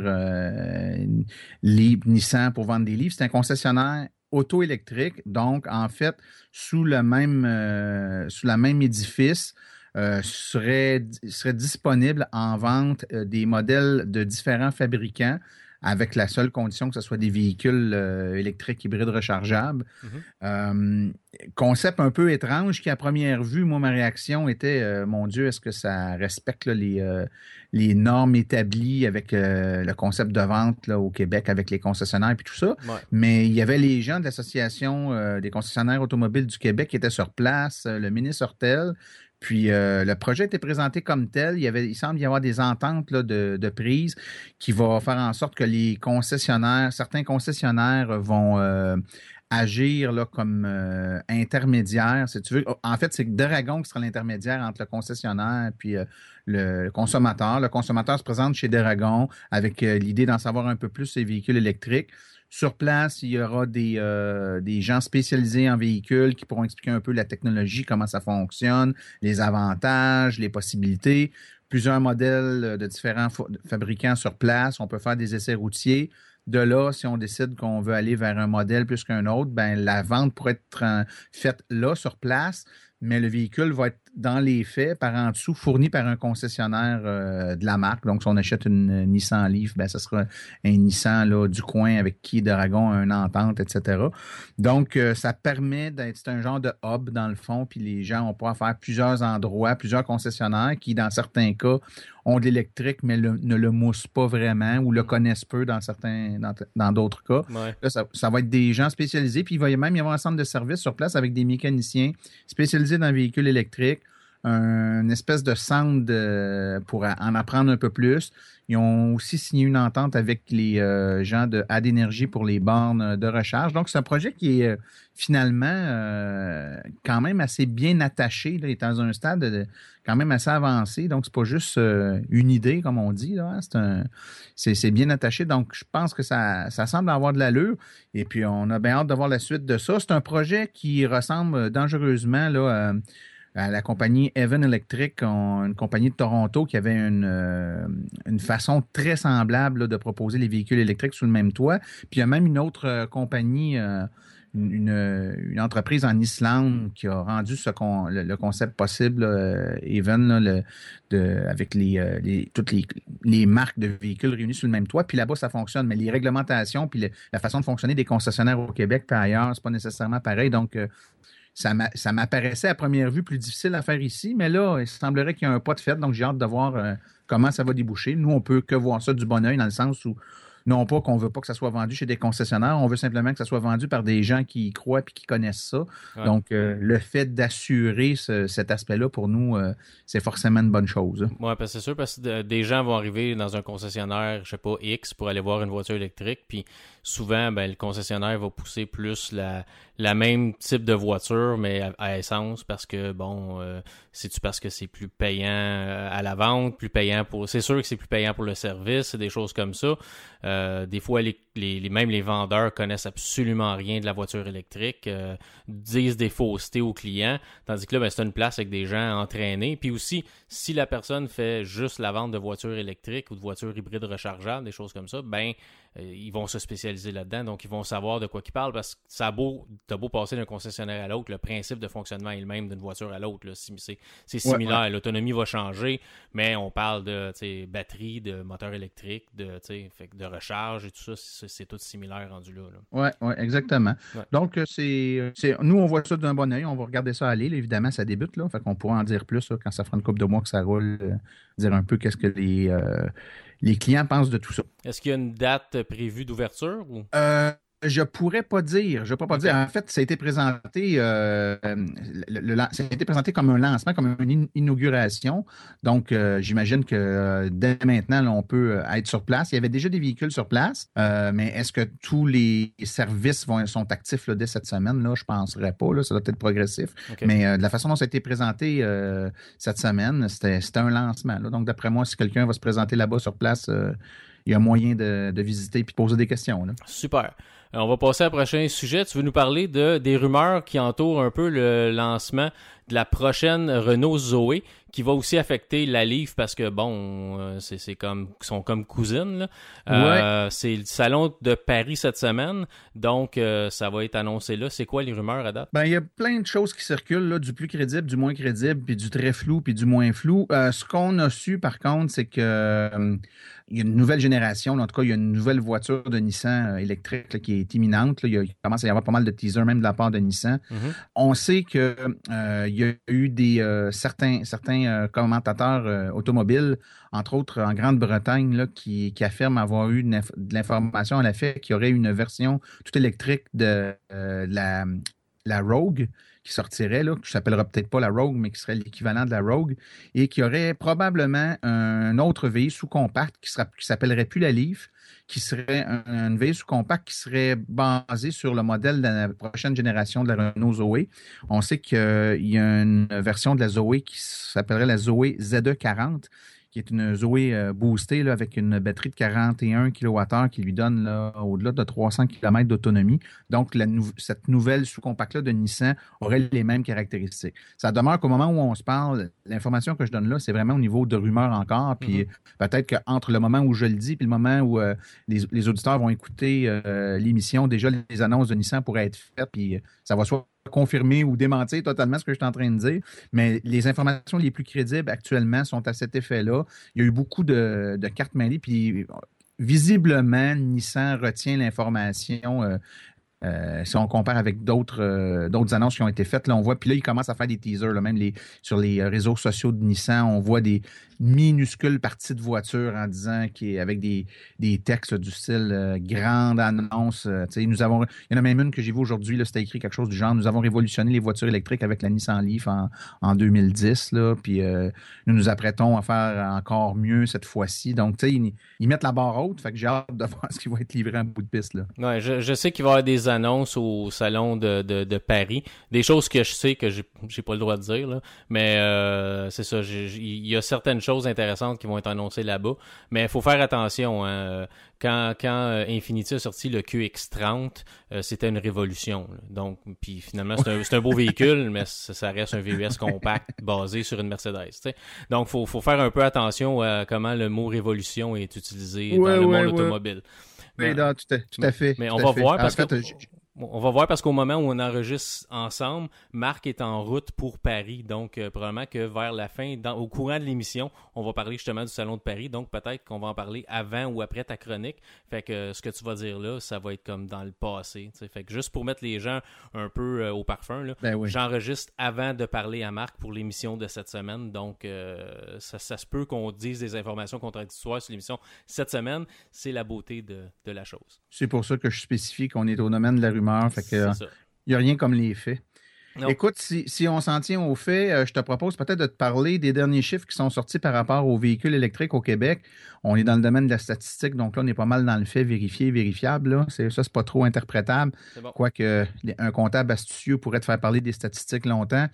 Nissan pour vendre des livres. C'est un concessionnaire auto-électrique. Donc, en fait, sous le même édifice, serait disponible en vente des modèles de différents fabricants avec la seule condition que ce soit des véhicules électriques hybrides rechargeables. Mm-hmm. Concept un peu étrange qui, à première vue, moi, ma réaction était mon Dieu, est-ce que ça respecte là, les normes établies avec le concept de vente là, au Québec avec les concessionnaires et tout ça? Ouais. Mais il y avait les gens de l'Association des concessionnaires automobiles du Québec qui étaient sur place, le ministre Hortel. Puis le projet était présenté comme tel. Il semble y avoir des ententes là, de prise qui vont faire en sorte que certains concessionnaires vont agir là, comme intermédiaires, si tu veux. En fait, c'est Deragon qui sera l'intermédiaire entre le concessionnaire puis le consommateur. Le consommateur se présente chez Deragon avec l'idée d'en savoir un peu plus sur les véhicules électriques. Sur place, il y aura des gens spécialisés en véhicules qui pourront expliquer un peu la technologie, comment ça fonctionne, les avantages, les possibilités. Plusieurs modèles de différents fabricants sur place. On peut faire des essais routiers. De là, si on décide qu'on veut aller vers un modèle plus qu'un autre, la vente pourrait être faite là, sur place, mais le véhicule va être dans les faits, par en dessous, fourni par un concessionnaire de la marque. Donc, si on achète une Nissan Leaf, ce sera un Nissan là, du coin avec qui Deragon a une entente, etc. Donc, ça permet c'est un genre de hub dans le fond, puis les gens ont pas à faire plusieurs endroits, plusieurs concessionnaires qui, dans certains cas, ont de l'électrique, mais ne le moussent pas vraiment ou le connaissent peu dans d'autres cas. Ouais. Là, ça va être des gens spécialisés, puis il va même y avoir un centre de service sur place avec des mécaniciens spécialisés dans le véhicule électrique, une espèce de centre pour en apprendre un peu plus. Ils ont aussi signé une entente avec les gens de Add Energy pour les bornes de recharge. Donc, c'est un projet qui est finalement quand même assez bien attaché. Là, il est dans un stade quand même assez avancé. Donc, c'est pas juste une idée, comme on dit. Là, hein. C'est bien attaché. Donc, je pense que ça semble avoir de l'allure. Et puis, on a bien hâte de voir la suite de ça. C'est un projet qui ressemble dangereusement là, à la compagnie Evan Electric, une compagnie de Toronto qui avait une façon très semblable là, de proposer les véhicules électriques sous le même toit. Puis il y a même une autre compagnie, une entreprise en Islande qui a rendu le concept possible, Evan, là, avec toutes les marques de véhicules réunies sous le même toit. Puis là-bas, ça fonctionne. Mais les réglementations puis la façon de fonctionner des concessionnaires au Québec puis ailleurs, c'est pas nécessairement pareil. Donc, ça m'apparaissait à première vue plus difficile à faire ici, mais là, il semblerait qu'il y a un pas de fait, donc j'ai hâte de voir comment ça va déboucher. Nous, on peut que voir ça du bon œil, dans le sens où, non pas qu'on veut pas que ça soit vendu chez des concessionnaires, on veut simplement que ça soit vendu par des gens qui y croient et qui connaissent ça. Ouais. Donc, le fait d'assurer cet aspect-là, pour nous, c'est forcément une bonne chose. Oui, parce que c'est sûr, parce que des gens vont arriver dans un concessionnaire, je sais pas, X, pour aller voir une voiture électrique, puis souvent, le concessionnaire va pousser plus la même type de voiture, mais à essence, parce que, c'est-tu parce que c'est plus payant à la vente, plus payant c'est sûr que c'est plus payant pour le service, c'est des choses comme ça. Des fois, même les vendeurs connaissent absolument rien de la voiture électrique, disent des faussetés aux clients, tandis que là, c'est une place avec des gens entraînés. Puis aussi, si la personne fait juste la vente de voitures électriques ou de voitures hybrides rechargeables, des choses comme ça, ils vont se spécialiser là-dedans, donc ils vont savoir de quoi ils parlent, parce que t'as beau passer d'un concessionnaire à l'autre, le principe de fonctionnement est le même d'une voiture à l'autre. Là. C'est similaire, ouais. L'autonomie va changer, mais on parle de batterie, de moteur électrique, de recharge et tout ça, c'est tout similaire rendu là. Oui, exactement. Ouais. Donc, nous, on voit ça d'un bon œil, on va regarder ça aller, là, évidemment, ça débute, là, fait qu'on pourra en dire plus là, quand ça fera une couple de mois que ça roule, dire un peu qu'est-ce que les clients pensent de tout ça. Est-ce qu'il y a une date prévue d'ouverture? Ou? Je pourrais pas dire. Okay. En fait, ça a été présenté, ça a été présenté comme un lancement, comme une inauguration. Donc, j'imagine que dès maintenant, là, on peut être sur place. Il y avait déjà des véhicules sur place, mais est-ce que tous les services sont actifs là, dès cette semaine? Là, je penserais pas. Là, ça doit être progressif. Okay. Mais de la façon dont ça a été présenté cette semaine, c'était un lancement. Là. Donc, d'après moi, si quelqu'un va se présenter là-bas sur place, il y a moyen de visiter et de poser des questions. Là. Super. On va passer à un prochain sujet. Tu veux nous parler des rumeurs qui entourent un peu le lancement de la prochaine Renault Zoé, qui va aussi affecter la Leaf parce que, sont comme cousines. Là. Ouais. C'est le salon de Paris cette semaine, donc ça va être annoncé là. C'est quoi les rumeurs à date? Il y a plein de choses qui circulent, là, du plus crédible, du moins crédible, puis du très flou, puis du moins flou. Ce qu'on a su, par contre, c'est que il y a une nouvelle génération, en tout cas, il y a une nouvelle voiture de Nissan électrique là, qui est imminente. Là. Il commence à y avoir pas mal de teasers, même de la part de Nissan. Mm-hmm. On sait que il y a eu certains commentateurs automobiles, entre autres en Grande-Bretagne, là, qui affirment avoir eu de l'information à l'effet qu'il y aurait une version toute électrique de la Rogue qui sortirait, là, qui s'appellera peut-être pas la Rogue, mais qui serait l'équivalent de la Rogue, et qui aurait probablement un autre véhicule sous-compact qui s'appellerait plus la Leaf, qui serait un véhicule sous-compact qui serait basé sur le modèle de la prochaine génération de la Renault Zoé. On sait qu'il y a une version de la Zoé qui s'appellerait la Zoé ZE40, qui est une Zoé boostée là, avec une batterie de 41 kWh qui lui donne là, au-delà de 300 km d'autonomie. Donc, cette nouvelle sous-compact-là de Nissan aurait les mêmes caractéristiques. Ça demeure qu'au moment où on se parle, l'information que je donne là, c'est vraiment au niveau de rumeurs encore. Puis peut-être qu'entre le moment où je le dis et le moment où les auditeurs vont écouter l'émission, déjà les annonces de Nissan pourraient être faites. Puis ça va soit confirmer ou démentir totalement ce que je suis en train de dire, mais les informations les plus crédibles actuellement sont à cet effet-là. Il y a eu beaucoup de cartes mêlées, puis visiblement, Nissan retient l'information Si on compare avec d'autres annonces qui ont été faites, là, on voit, puis là, ils commencent à faire des teasers, là, même sur les réseaux sociaux de Nissan, on voit des minuscules parties de voitures en disant avec des textes du style grande annonce. Il y en a même une que j'ai vue aujourd'hui, là, c'était écrit quelque chose du genre, nous avons révolutionné les voitures électriques avec la Nissan Leaf en 2010, là, puis nous nous apprêtons à faire encore mieux cette fois-ci. Donc, tu sais, ils mettent la barre haute, fait que j'ai hâte de voir ce qui va être livré en bout de piste, là. Ouais, je sais qu'il va y avoir des annonces au salon de Paris, des choses que je sais que j'ai pas le droit de dire là, mais c'est ça, il y a certaines choses intéressantes qui vont être annoncées là-bas, mais il faut faire attention, hein. Quand Infiniti a sorti le QX30, c'était une révolution, là. Donc puis finalement c'est un beau véhicule, mais ça reste un VUS compact basé sur une Mercedes, tu sais. Donc faut faire un peu attention à comment le mot révolution est utilisé dans le monde automobile. Oui, non, tout à fait. Mais on va voir parce on va voir parce qu'au moment où on enregistre ensemble, Marc est en route pour Paris. Donc, probablement que vers la fin, au courant de l'émission, on va parler justement du Salon de Paris. Donc, peut-être qu'on va en parler avant ou après ta chronique. Fait que ce que tu vas dire là, ça va être comme dans le passé. T'sais. Fait que juste pour mettre les gens un peu au parfum, là, oui. J'enregistre avant de parler à Marc pour l'émission de cette semaine. Donc, ça se peut qu'on dise des informations contradictoires sur l'émission cette semaine. C'est la beauté de la chose. C'est pour ça que je spécifie qu'on est au domaine de la rumeur. Fait que il n'y a rien comme les faits. Non. Écoute, si on s'en tient aux faits, je te propose peut-être de te parler des derniers chiffres qui sont sortis par rapport aux véhicules électriques au Québec. On est dans le domaine de la statistique, donc là, on est pas mal dans le fait vérifié, vérifiable. Là. C'est pas trop interprétable. C'est bon. Quoique un comptable astucieux pourrait te faire parler des statistiques longtemps.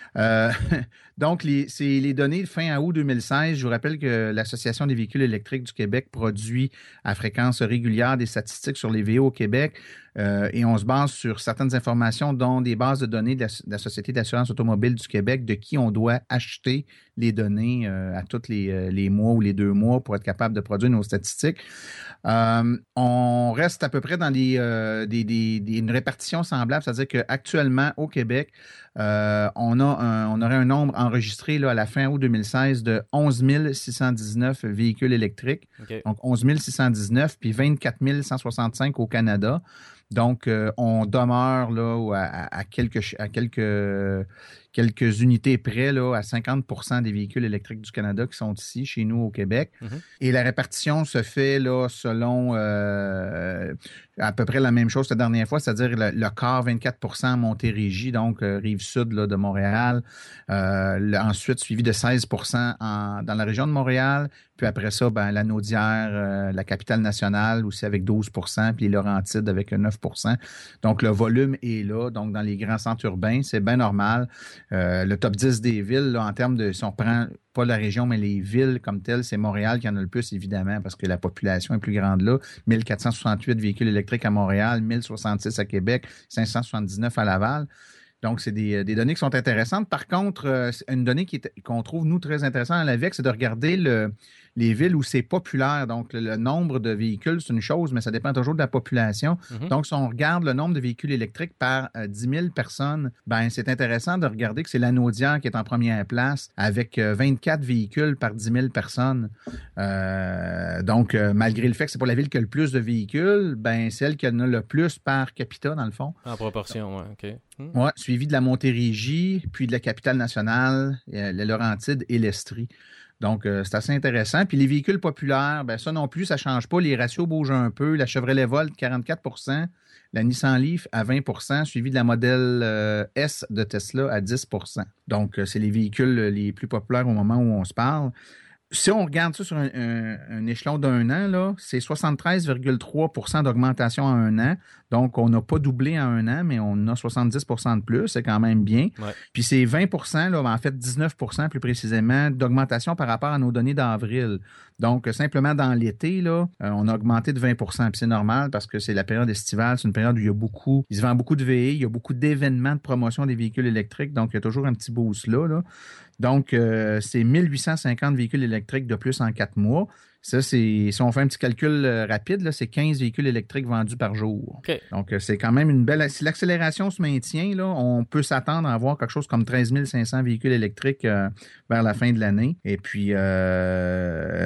Donc, c'est les données de fin août 2016. Je vous rappelle que l'Association des véhicules électriques du Québec produit à fréquence régulière des statistiques sur les VO au Québec. Et on se base sur certaines informations, dont des bases de données de la Société d'assurance automobile du Québec, de qui on doit acheter les données à tous les mois ou les 2 mois pour être capable de produire nos statistiques. On reste à peu près dans une répartition semblable, c'est-à-dire qu'actuellement, au Québec, on aurait un nombre enregistré là, à la fin août 2016 de 11 619 véhicules électriques. Okay. Donc, 11 619, puis 24 165 au Canada. Donc, on demeure là à quelques unités près, là, à 50% des véhicules électriques du Canada qui sont ici, chez nous, au Québec. Mm-hmm. Et la répartition se fait là selon à peu près la même chose que la dernière fois, c'est-à-dire le quart, 24% en Montérégie, donc rive sud là, de Montréal. Ensuite, suivi de 16% dans la région de Montréal. Puis après ça, la Naudière, la capitale nationale aussi avec 12%, puis les Laurentides avec 9%. Donc, le volume est là. Donc, dans les grands centres urbains, c'est bien normal. Le top 10 des villes, là, en termes de, si on prend pas la région, mais les villes comme telles, c'est Montréal qui en a le plus, évidemment, parce que la population est plus grande là. 1468 véhicules électriques à Montréal, 1066 à Québec, 579 à Laval. Donc, c'est des données qui sont intéressantes. Par contre, une donnée qu'on trouve, nous, très intéressante à l'AVEC, c'est de regarder les villes où c'est populaire. Donc, le nombre de véhicules, c'est une chose, mais ça dépend toujours de la population. Mm-hmm. Donc, si on regarde le nombre de véhicules électriques par 10 000 personnes, c'est intéressant de regarder que c'est la Naudière qui est en première place avec 24 véhicules par 10 000 personnes. Donc, malgré le fait que c'est pas la ville qui a le plus de véhicules, c'est elle qui en a le plus par capita, dans le fond. En proportion, oui, OK. Ouais, suivi de la Montérégie, puis de la capitale nationale, les Laurentides et l'Estrie. Donc, c'est assez intéressant. Puis les véhicules populaires, ça non plus, ça change pas. Les ratios bougent un peu. La Chevrolet Volt, 44%. La Nissan Leaf à 20%, suivi de la modèle S de Tesla à 10%. Donc, c'est les véhicules les plus populaires au moment où on se parle. Si on regarde ça sur un échelon d'un an, là, c'est 73,3% d'augmentation en un an. Donc, on n'a pas doublé en un an, mais on a 70% de plus. C'est quand même bien. Ouais. Puis c'est 20%, là, en fait 19% plus précisément, d'augmentation par rapport à nos données d'avril. Donc, simplement dans l'été, là, on a augmenté de 20%. Puis c'est normal parce que c'est la période estivale. C'est une période où il se vend beaucoup de VE, il y a beaucoup d'événements de promotion des véhicules électriques. Donc, il y a toujours un petit boost là. Donc, c'est 1850 véhicules électriques de plus en 4 mois. Ça, si on fait un petit calcul rapide, là, c'est 15 véhicules électriques vendus par jour. Okay. Donc, c'est quand même une belle... Si l'accélération se maintient, là, on peut s'attendre à avoir quelque chose comme 13 500 véhicules électriques vers la fin de l'année. Et puis,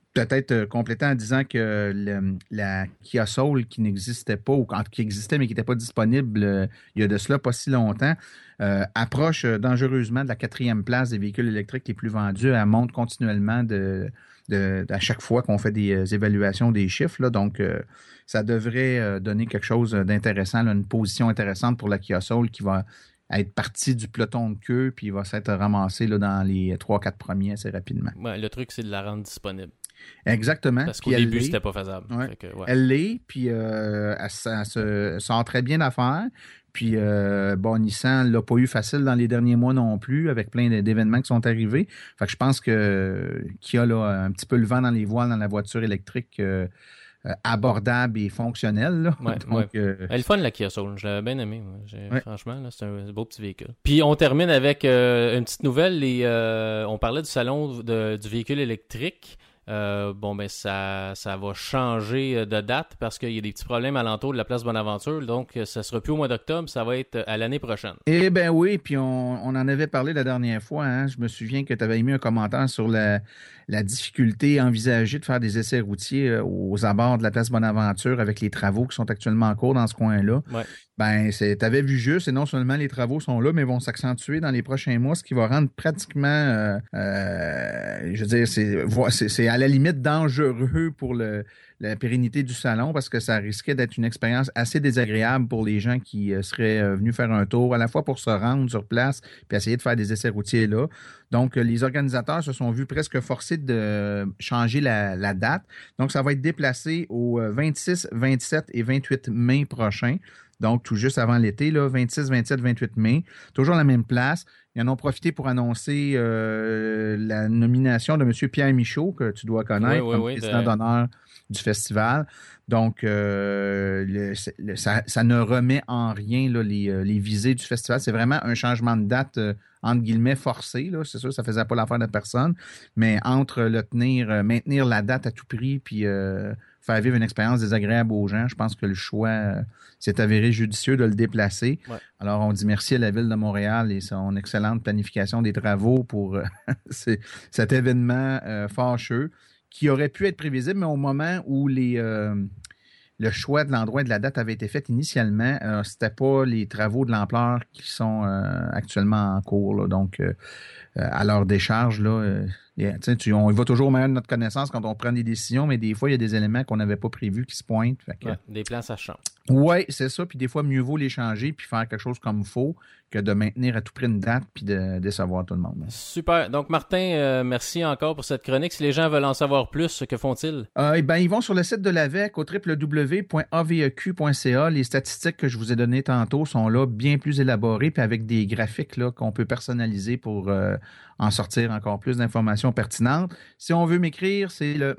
peut-être compléter en disant que la Kia Soul qui n'existait pas, ou qui existait mais qui n'était pas disponible il y a de cela pas si longtemps, approche dangereusement de la 4e place des véhicules électriques les plus vendus. Elle monte continuellement à chaque fois qu'on fait des évaluations des chiffres. Là. Donc, ça devrait donner quelque chose d'intéressant, là, une position intéressante pour la Kia Soul qui va être partie du peloton de queue, puis il va s'être ramassé là, dans les 3-4 premiers assez rapidement. Ouais, le truc, c'est de la rendre disponible. Exactement. Parce qu'au début, c'était pas faisable. Ouais. Fait que, ouais. Elle l'est, puis elle se sort très bien d'affaires. Puis, Nissan ne l'a pas eu facile dans les derniers mois non plus, avec plein d'événements qui sont arrivés. Fait que je pense qu'il y a là, un petit peu le vent dans les voiles dans la voiture électrique abordable et fonctionnelle. Là. Ouais, donc, Elle est fun, la Kia Soul. Je l'avais bien aimé. Franchement, là, c'est un beau petit véhicule. Puis, on termine avec une petite nouvelle. On parlait du salon du véhicule électrique. Ça va changer de date parce qu'il y a des petits problèmes alentour de la place Bonaventure. Donc, ça ne sera plus au mois d'octobre, ça va être à l'année prochaine. Eh bien oui, puis on en avait parlé la dernière fois. Hein. Je me souviens que tu avais mis un commentaire sur la difficulté envisagée de faire des essais routiers aux abords de la place Bonaventure avec les travaux qui sont actuellement en cours dans ce coin-là. Ouais. Ben, tu avais vu juste, et non seulement les travaux sont là, mais vont s'accentuer dans les prochains mois, ce qui va rendre pratiquement, je veux dire, c'est à la limite dangereux pour la pérennité du salon parce que ça risquait d'être une expérience assez désagréable pour les gens qui seraient venus faire un tour, à la fois pour se rendre sur place puis essayer de faire des essais routiers là. Donc, les organisateurs se sont vus presque forcés de changer la date. Donc, ça va être déplacé au 26, 27 et 28 mai prochain. Donc, tout juste avant l'été, là, 26, 27, 28 mai. Toujours la même place. Ils en ont profité pour annoncer la nomination de M. Pierre Michaud, que tu dois connaître, comme président d'honneur du festival. Donc, ça ne remet en rien là, les visées du festival. C'est vraiment un changement de date, entre guillemets, forcé. Là. C'est sûr, ça ne faisait pas l'affaire de personne. Mais entre maintenir la date à tout prix, puis faire vivre une expérience désagréable aux gens, je pense que le choix s'est avéré judicieux de le déplacer. Ouais. Alors, on dit merci à la Ville de Montréal et son excellente planification des travaux pour cet événement fâcheux qui aurait pu être prévisible, mais au moment où le choix de l'endroit et de la date avait été fait initialement, c'était pas les travaux de l'ampleur qui sont actuellement en cours. Là. Donc, à leur décharge, là, on y va toujours au meilleur de notre connaissance quand on prend des décisions, mais des fois, il y a des éléments qu'on n'avait pas prévus qui se pointent. Fait que, des plans, ça change. Oui, c'est ça. Puis des fois, mieux vaut les changer puis faire quelque chose comme il faut que de maintenir à tout prix une date puis de décevoir tout le monde. Super. Donc, Martin, merci encore pour cette chronique. Si les gens veulent en savoir plus, que font-ils? Ils vont sur le site de l'AVEQ au www.aveq.ca. Les statistiques que je vous ai données tantôt sont là, bien plus élaborées puis avec des graphiques là, qu'on peut personnaliser pour en sortir encore plus d'informations pertinentes. Si on veut m'écrire, c'est le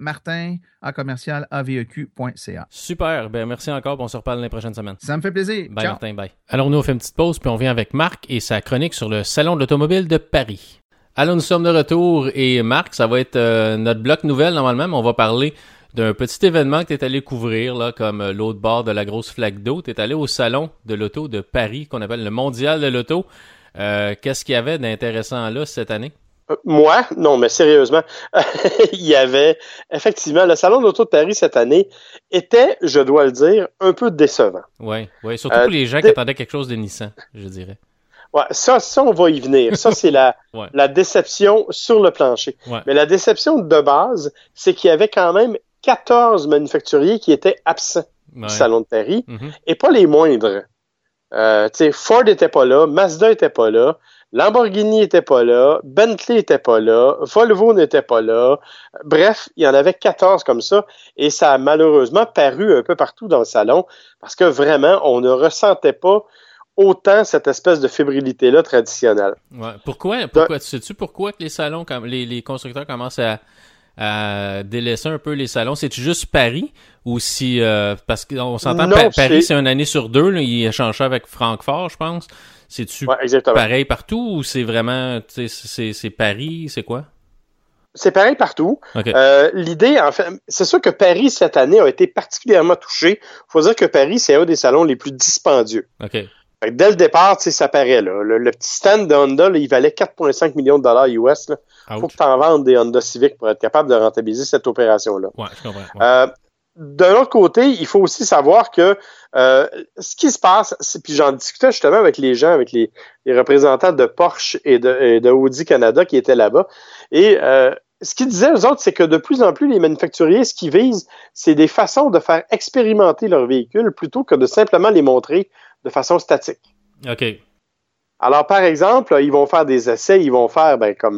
martin@aveq.ca. Super. Ben, merci encore. On se reparle l'année prochaine semaine. Ça me fait plaisir. Bye, ciao. Martin. Bye. Alors, nous, on fait une petite pause, puis on vient avec Marc et sa chronique sur le Salon de l'automobile de Paris. Alors, nous sommes de retour et Marc, ça va être notre bloc nouvelle normalement, mais on va parler d'un petit événement que tu es allé couvrir, là, comme l'autre bord de la grosse flaque d'eau. Tu es allé au Salon de l'auto de Paris, qu'on appelle le Mondial de l'auto. Qu'est-ce qu'il y avait d'intéressant là cette année? Moi? Non, mais sérieusement, il y avait effectivement le Salon de l'auto de Paris cette année était, je dois le dire, un peu décevant. Oui, surtout pour les gens qui attendaient quelque chose de Nissan, je dirais. Ouais, ça, on va y venir. Ça, c'est la déception sur le plancher. Ouais. Mais la déception de base, c'est qu'il y avait quand même 14 manufacturiers qui étaient absents du Salon de Paris, et pas les moindres. Ford n'était pas là, Mazda n'était pas là, Lamborghini n'était pas là, Bentley n'était pas là, Volvo n'était pas là. Bref, il y en avait 14 comme ça, et ça a malheureusement paru un peu partout dans le salon, parce que vraiment, on ne ressentait pas autant cette espèce de fébrilité-là traditionnelle. Ouais. Pourquoi sais-tu pourquoi que les salons, les constructeurs commencent à délaisser un peu les salons? C'est-tu juste Paris ou si parce qu'on s'entend Paris c'est une année sur deux, là, il échange ça avec Francfort, je pense. C'est-tu pareil partout ou c'est vraiment c'est Paris, c'est quoi? C'est pareil partout. Okay. L'idée, en fait, c'est sûr que Paris cette année a été particulièrement touché. Il faut dire que Paris, c'est un des salons les plus dispendieux. OK. Dès le départ, ça paraît. Là, le petit stand de Honda, là, il valait 4,5 millions de dollars US. Là. faut que tu en vendes des Honda Civic pour être capable de rentabiliser cette opération-là. Ouais, je comprends. Ouais. De l'autre côté, il faut aussi savoir que ce qui se passe, puis j'en discutais justement avec les gens, avec les représentants de Porsche et de Audi Canada qui étaient là-bas, et ce qu'ils disaient, eux autres, c'est que de plus en plus, les manufacturiers, ce qu'ils visent, c'est des façons de faire expérimenter leurs véhicules plutôt que de simplement les montrer de façon statique. OK. Alors, par exemple, ils vont faire des essais, ils vont faire,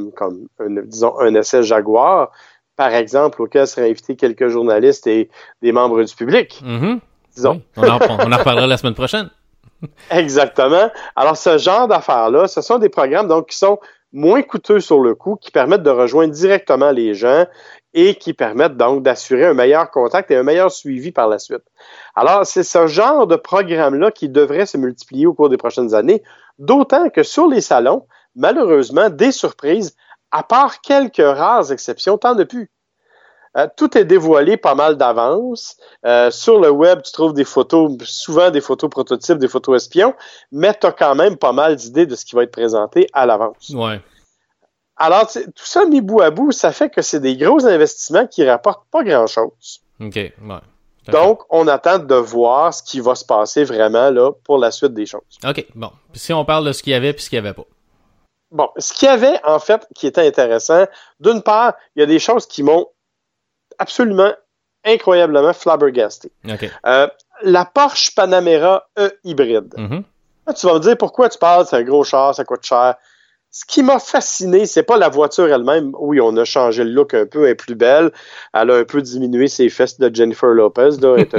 disons, un essai Jaguar, par exemple, auquel seraient invités quelques journalistes et des membres du public. Mm-hmm. Disons. Oui. On en reparlera la semaine prochaine. Exactement. Alors, ce genre d'affaires-là, ce sont des programmes donc qui sont moins coûteux sur le coup, qui permettent de rejoindre directement les gens et qui permettent donc d'assurer un meilleur contact et un meilleur suivi par la suite. Alors, c'est ce genre de programme-là qui devrait se multiplier au cours des prochaines années, d'autant que sur les salons, malheureusement, des surprises, à part quelques rares exceptions, t'en as plus. Tout est dévoilé pas mal d'avance. Sur le web, tu trouves des photos, souvent des photos prototypes, des photos espions, mais tu as quand même pas mal d'idées de ce qui va être présenté à l'avance. Ouais. Alors, tout ça mis bout à bout, ça fait que c'est des gros investissements qui rapportent pas grand-chose. OK, ouais. Donc, on attend de voir ce qui va se passer vraiment là pour la suite des choses. OK, bon. Puis si on parle de ce qu'il y avait puis ce qu'il n'y avait pas. Bon, ce qu'il y avait, en fait, qui était intéressant, d'une part, il y a des choses qui m'ont absolument, incroyablement flabbergasté. Okay. La Porsche Panamera E hybride. Mm-hmm. Là, tu vas me dire pourquoi tu parles, c'est un gros char, ça coûte cher. Ce qui m'a fasciné, c'est pas la voiture elle-même. Oui, on a changé le look un peu, elle est plus belle. Elle a un peu diminué ses fesses de Jennifer Lopez, là, elle est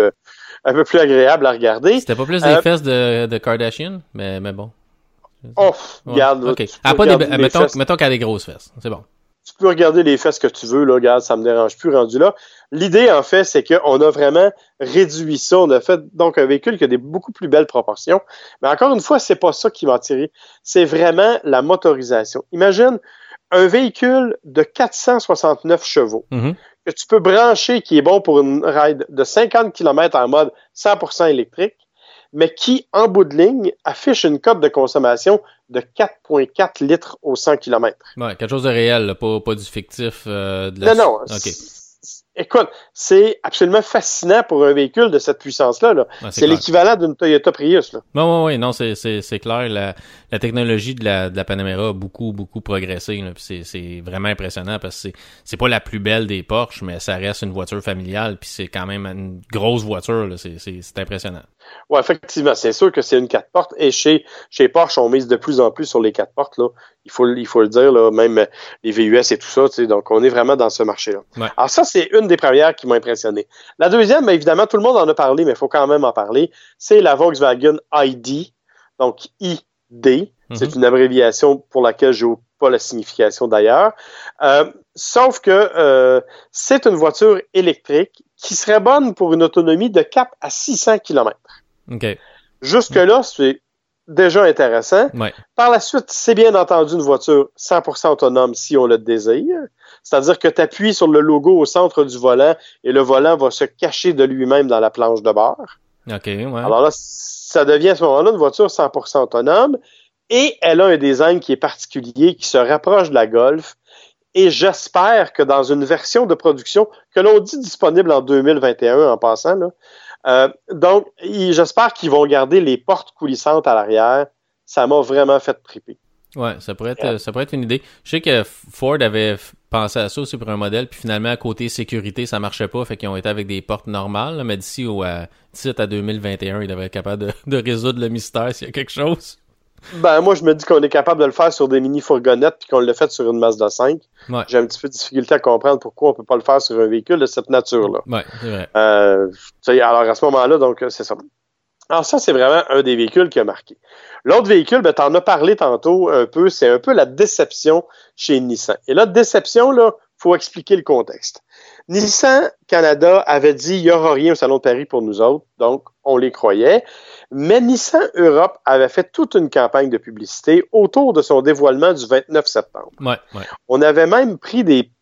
un peu plus agréable à regarder. C'était pas plus des fesses de Kardashian, mais bon. Oh, regarde. Ouais. OK. Mettons qu'elle a des grosses fesses. C'est bon. Tu peux regarder les fesses que tu veux, là, regarde, ça me dérange plus rendu là. L'idée, en fait, c'est qu'on a vraiment réduit ça. On a fait donc un véhicule qui a des beaucoup plus belles proportions. Mais encore une fois, c'est pas ça qui m'a attiré. C'est vraiment la motorisation. Imagine un véhicule de 469 chevaux que tu peux brancher, qui est bon pour une ride de 50 km en mode 100% électrique, mais qui, en bout de ligne, affiche une cote de consommation de 4,4 litres au 100 km. Ouais, quelque chose de réel, là, pas du fictif. Non. Okay. Écoute, c'est absolument fascinant pour un véhicule de cette puissance-là. Là. Ouais, c'est l'équivalent d'une Toyota Prius. Là. Oui, non, c'est clair. La technologie de la Panamera a beaucoup progressé. Là, puis c'est vraiment impressionnant parce que c'est pas la plus belle des Porsche, mais ça reste une voiture familiale, puis c'est quand même une grosse voiture. Là, c'est impressionnant. Oui, effectivement, c'est sûr que c'est une 4 portes et chez Porsche, on mise de plus en plus sur les 4 portes. Là. Il faut le dire, là, même les VUS et tout ça. Donc, on est vraiment dans ce marché-là. Ouais. Alors ça, c'est une des premières qui m'a impressionné. La deuxième, bien évidemment, tout le monde en a parlé, mais il faut quand même en parler. C'est la Volkswagen ID, donc ID. C'est une abréviation pour laquelle je n'ai pas la signification d'ailleurs. Sauf que c'est une voiture électrique qui serait bonne pour une autonomie de cap à 600 km. Okay. Jusque-là, c'est déjà intéressant. Ouais. Par la suite, c'est bien entendu une voiture 100% autonome si on le désire. C'est-à-dire que tu appuies sur le logo au centre du volant et le volant va se cacher de lui-même dans la planche de bord. OK, ouais. Alors là, ça devient à ce moment-là une voiture 100% autonome et elle a un design qui est particulier, qui se rapproche de la Golf. Et j'espère que dans une version de production que l'on dit disponible en 2021 en passant, là, donc j'espère qu'ils vont garder les portes coulissantes à l'arrière. Ça m'a vraiment fait triper. Ouais, ça pourrait être une idée. Je sais que Ford avait pensé à ça aussi pour un modèle, puis finalement, à côté sécurité, ça marchait pas, fait qu'ils ont été avec des portes normales, là, mais d'ici à 2021, ils devraient être capables de résoudre le mystère s'il y a quelque chose. Ben, moi, je me dis qu'on est capable de le faire sur des mini-fourgonnettes puis qu'on l'a fait sur une Mazda 5. Ouais. J'ai un petit peu de difficulté à comprendre pourquoi on peut pas le faire sur un véhicule de cette nature-là. Ouais, c'est vrai. Alors, à ce moment-là, donc, c'est ça. Alors, ça, c'est vraiment un des véhicules qui a marqué. L'autre véhicule, ben, t'en as parlé tantôt un peu, c'est un peu la déception chez Nissan. Et là, déception, là, faut expliquer le contexte. Nissan Canada avait dit il n'y aura rien au Salon de Paris pour nous autres, donc on les croyait. Mais Nissan Europe avait fait toute une campagne de publicité autour de son dévoilement du 29 septembre. Ouais. On avait même pris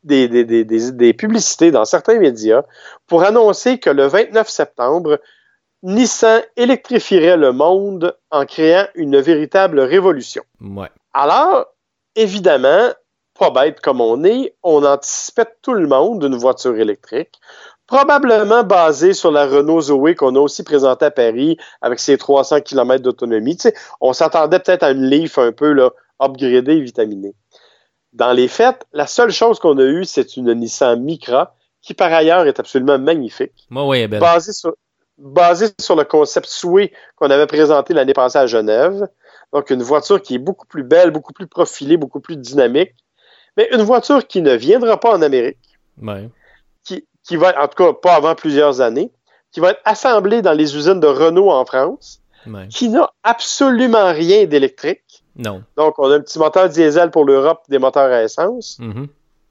des publicités dans certains médias pour annoncer que le 29 septembre, Nissan électrifierait le monde en créant une véritable révolution. Ouais. Alors, évidemment, pas bête comme on anticipait tout le monde d'une voiture électrique, probablement basée sur la Renault Zoé qu'on a aussi présentée à Paris avec ses 300 km d'autonomie. Tu sais, on s'attendait peut-être à une Leaf un peu là, upgradée et vitaminée. Dans les faits, la seule chose qu'on a eue, c'est une Nissan Micra, qui par ailleurs est absolument magnifique, Oui, belle. basée sur le concept Sway qu'on avait présenté l'année passée à Genève. Donc, une voiture qui est beaucoup plus belle, beaucoup plus profilée, beaucoup plus dynamique, mais une voiture qui ne viendra pas en Amérique, Ouais. qui va, en tout cas pas avant plusieurs années, qui va être assemblée dans les usines de Renault en France, Ouais. qui n'a absolument rien d'électrique. Non. Donc, on a un petit moteur diesel pour l'Europe, des moteurs à essence. Mm-hmm.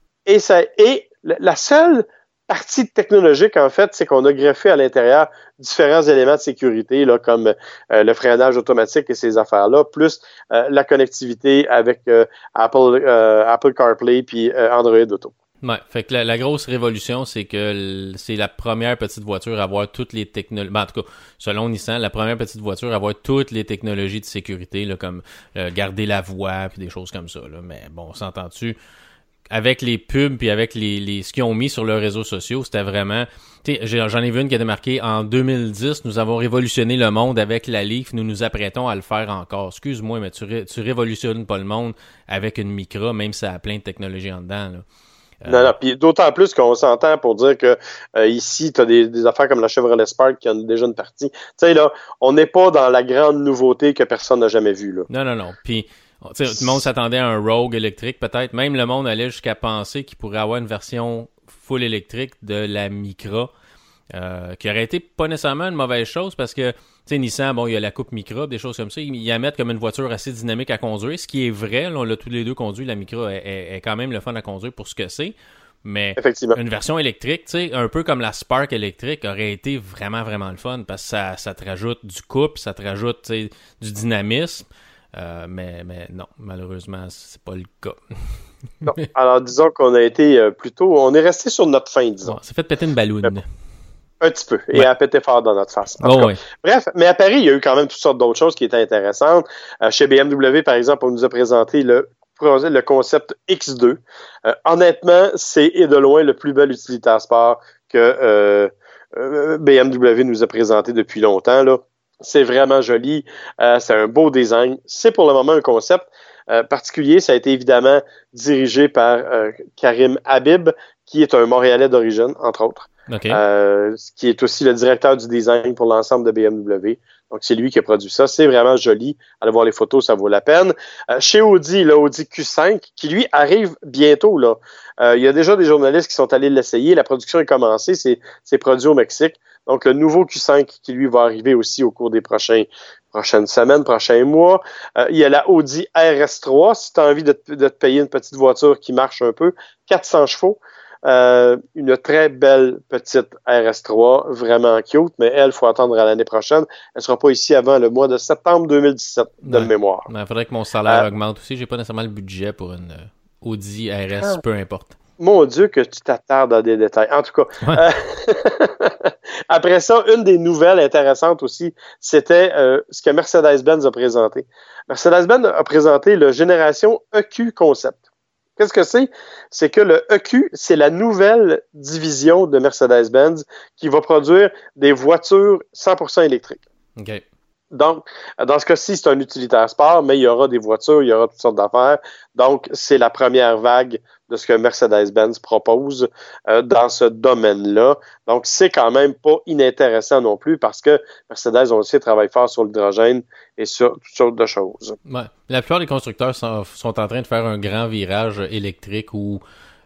Et la seule partie technologique, en fait, c'est qu'on a greffé à l'intérieur différents éléments de sécurité, là, comme le freinage automatique et ces affaires-là, plus la connectivité avec Apple CarPlay puis Android Auto. Ouais, fait que la grosse révolution, c'est que c'est la première petite voiture à avoir toutes les technologies. Ben, en tout cas, selon Nissan, la première petite voiture à avoir toutes les technologies de sécurité, là, comme garder la voie puis des choses comme ça. Là. Mais bon, s'entend-tu? Avec les pubs puis avec ce qu'ils ont mis sur leurs réseaux sociaux, c'était vraiment... J'en ai vu une qui a démarqué en 2010, nous avons révolutionné le monde avec la Leaf, nous nous apprêtons à le faire encore. Excuse-moi, mais tu révolutionnes pas le monde avec une Micra, même si ça a plein de technologies en dedans, là. Non, puis d'autant plus qu'on s'entend pour dire que ici, tu as des affaires comme la Chevrolet Spark qui en a déjà une partie. Tu sais, là, on n'est pas dans la grande nouveauté que personne n'a jamais vue, là. Non. Puis, tout le monde s'attendait à un Rogue électrique, peut-être. Même le monde allait jusqu'à penser qu'il pourrait avoir une version full électrique de la Micra, qui aurait été pas nécessairement une mauvaise chose parce que, tu sais, Nissan, bon, il y a la coupe Micra, des choses comme ça. Ils la mettent comme une voiture assez dynamique à conduire, ce qui est vrai. Là, on l'a tous les deux conduit. La Micra est quand même le fun à conduire pour ce que c'est. Mais une version électrique, tu sais, un peu comme la Spark électrique, aurait été vraiment, vraiment le fun parce que ça te rajoute du couple, ça te rajoute, tu sais, du dynamisme. Mais non, malheureusement, c'est pas le cas. Non. Alors, disons qu'on a été on est resté sur notre fin, disons. Bon, ça fait péter une balloune. Un petit peu. Et à péter fort dans notre face. Ouais. Bref, mais à Paris, il y a eu quand même toutes sortes d'autres choses qui étaient intéressantes. Chez BMW, par exemple, on nous a présenté le concept X2. Honnêtement, c'est de loin le plus bel utilitaire sport que BMW nous a présenté depuis longtemps, là. C'est vraiment joli. C'est un beau design. C'est pour le moment un concept particulier. Ça a été évidemment dirigé par Karim Habib, qui est un Montréalais d'origine, entre autres. Okay. Qui est aussi le directeur du design pour l'ensemble de BMW. Donc, c'est lui qui a produit ça. C'est vraiment joli. Allez voir les photos, ça vaut la peine. Chez Audi, l'Audi Q5, qui lui arrive bientôt, là. Il y a déjà des journalistes qui sont allés l'essayer. La production est commencée. C'est produit au Mexique. Donc, le nouveau Q5 qui, lui, va arriver aussi au cours des prochaines semaines, prochains mois. Il y a la Audi RS3. Si tu as envie de te payer une petite voiture qui marche un peu, 400 chevaux. Une très belle petite RS3, vraiment cute, mais elle, il faut attendre à l'année prochaine. Elle ne sera pas ici avant le mois de septembre 2017, de mémoire. Il faudrait que mon salaire augmente aussi. J'ai pas nécessairement le budget pour une Audi RS, peu importe. Mon Dieu, que tu t'attardes dans des détails. En tout cas, ouais. Après ça, une des nouvelles intéressantes aussi, c'était ce que Mercedes-Benz a présenté. Mercedes-Benz a présenté le Génération EQ Concept. Qu'est-ce que c'est? C'est que le EQ, c'est la nouvelle division de Mercedes-Benz qui va produire des voitures 100% électriques. OK. Donc, dans ce cas-ci, c'est un utilitaire sport, mais il y aura des voitures, il y aura toutes sortes d'affaires. Donc, c'est la première vague de ce que Mercedes-Benz propose dans ce domaine-là. Donc, c'est quand même pas inintéressant non plus parce que Mercedes, on le sait, travaille fort sur l'hydrogène et sur toutes sortes de choses. Ouais. La plupart des constructeurs sont en train de faire un grand virage électrique ou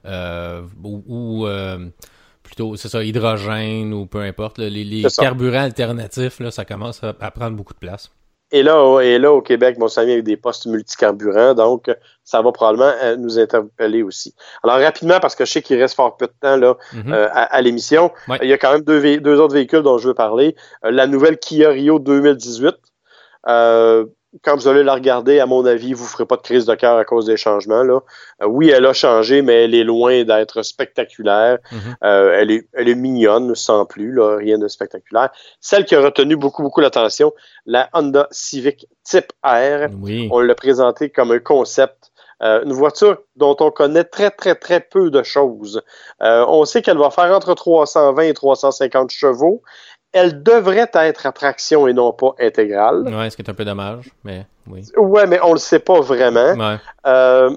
plutôt, c'est ça, hydrogène ou peu importe. Là, les carburants alternatifs, là, ça commence à prendre beaucoup de place. Et là au Québec, mon ami avec des postes multicarburants, donc ça va probablement nous interpeller aussi. Alors rapidement, parce que je sais qu'il reste fort peu de temps là à l'émission, il y a quand même deux autres véhicules dont je veux parler. La nouvelle Kia Rio 2018. Quand vous allez la regarder, à mon avis, vous ne ferez pas de crise de cœur à cause des changements, là. Oui, elle a changé, mais elle est loin d'être spectaculaire. Elle est mignonne, sans plus, là, rien de spectaculaire. Celle qui a retenu beaucoup, beaucoup l'attention, la Honda Civic Type R. Oui. On l'a présentée comme un concept Une voiture dont on connaît très, très, très peu de choses. On sait qu'elle va faire entre 320 et 350 chevaux. Elle devrait être à traction et non pas intégrale. Ouais, ce qui est un peu dommage, mais oui. Ouais, mais on le sait pas vraiment. Ouais.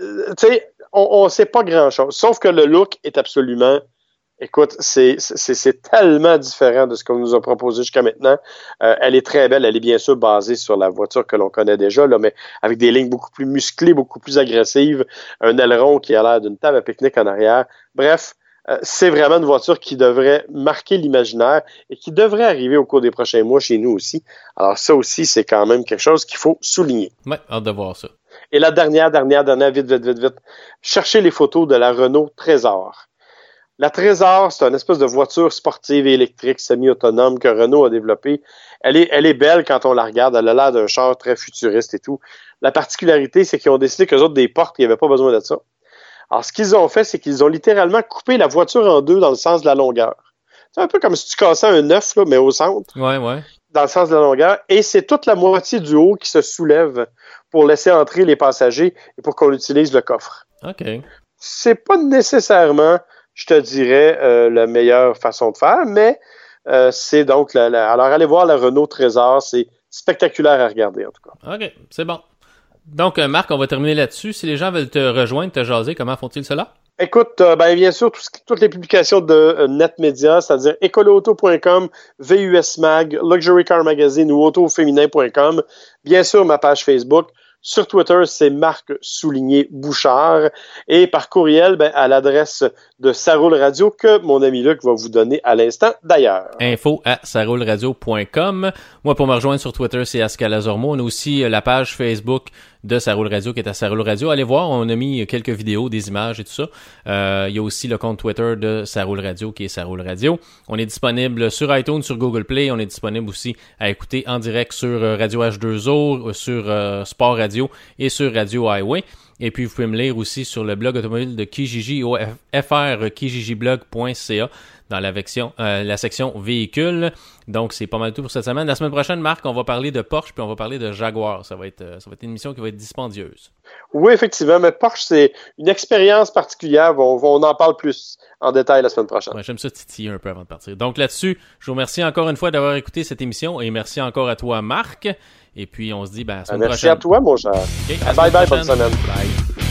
Tu sais, on sait pas grand-chose. Sauf que le look est absolument... Écoute, c'est tellement différent de ce qu'on nous a proposé jusqu'à maintenant. Elle est très belle. Elle est bien sûr basée sur la voiture que l'on connaît déjà, là, mais avec des lignes beaucoup plus musclées, beaucoup plus agressives, un aileron qui a l'air d'une table à pique-nique en arrière. Bref, c'est vraiment une voiture qui devrait marquer l'imaginaire et qui devrait arriver au cours des prochains mois chez nous aussi. Alors ça aussi, c'est quand même quelque chose qu'il faut souligner. Ouais, hâte de voir ça. Et la dernière, vite. Cherchez les photos de la Renault Trésor. La Trésor, c'est une espèce de voiture sportive et électrique semi-autonome que Renault a développée. Elle est belle quand on la regarde. Elle a l'air d'un char très futuriste et tout. La particularité, c'est qu'ils ont décidé qu'eux autres, des portes, il n'y avait pas besoin de ça. Alors, ce qu'ils ont fait, c'est qu'ils ont littéralement coupé la voiture en deux dans le sens de la longueur. C'est un peu comme si tu cassais un œuf, là, mais au centre. Ouais. Dans le sens de la longueur. Et c'est toute la moitié du haut qui se soulève pour laisser entrer les passagers et pour qu'on utilise le coffre. OK. C'est pas nécessairement... je te dirais, la meilleure façon de faire, mais c'est donc... Alors, allez voir la Renault Trésor, c'est spectaculaire à regarder, en tout cas. OK, c'est bon. Donc, Marc, on va terminer là-dessus. Si les gens veulent te rejoindre, te jaser, comment font-ils cela? Écoute, bien sûr, toutes les publications de NetMedia, c'est-à-dire écoloauto.com, VUS Mag, Luxury Car Magazine ou autoféminin.com. Bien sûr, ma page Facebook. Sur Twitter, c'est Marc-Bouchard. Et par courriel, à l'adresse de Ça Roule Radio que mon ami Luc va vous donner à l'instant d'ailleurs. info@sarouleradio.com. Moi, pour me rejoindre sur Twitter, c'est Ascalazormo. On a aussi la page Facebook de Ça Roule Radio qui est à Ça Roule Radio. Allez voir, on a mis quelques vidéos, des images et tout ça. Il y a aussi le compte Twitter de Ça Roule Radio qui est Ça Roule Radio. On est disponible sur iTunes, sur Google Play. On est disponible aussi à écouter en direct sur Radio H2O, sur Sport Radio et sur Radio Highway. Et puis, vous pouvez me lire aussi sur le blog automobile de Kijiji au kijiji-blog.ca dans la section véhicules. Donc, c'est pas mal tout pour cette semaine. La semaine prochaine, Marc, on va parler de Porsche puis on va parler de Jaguar. Ça va être une émission qui va être dispendieuse. Oui, effectivement, mais Porsche, c'est une expérience particulière. On en parle plus en détail la semaine prochaine. Ouais, j'aime ça titiller un peu avant de partir. Donc là-dessus, je vous remercie encore une fois d'avoir écouté cette émission et merci encore à toi, Marc. Et puis, on se dit à la semaine prochaine. Merci à toi, mon cher. Okay, bye, bonne semaine. Bye.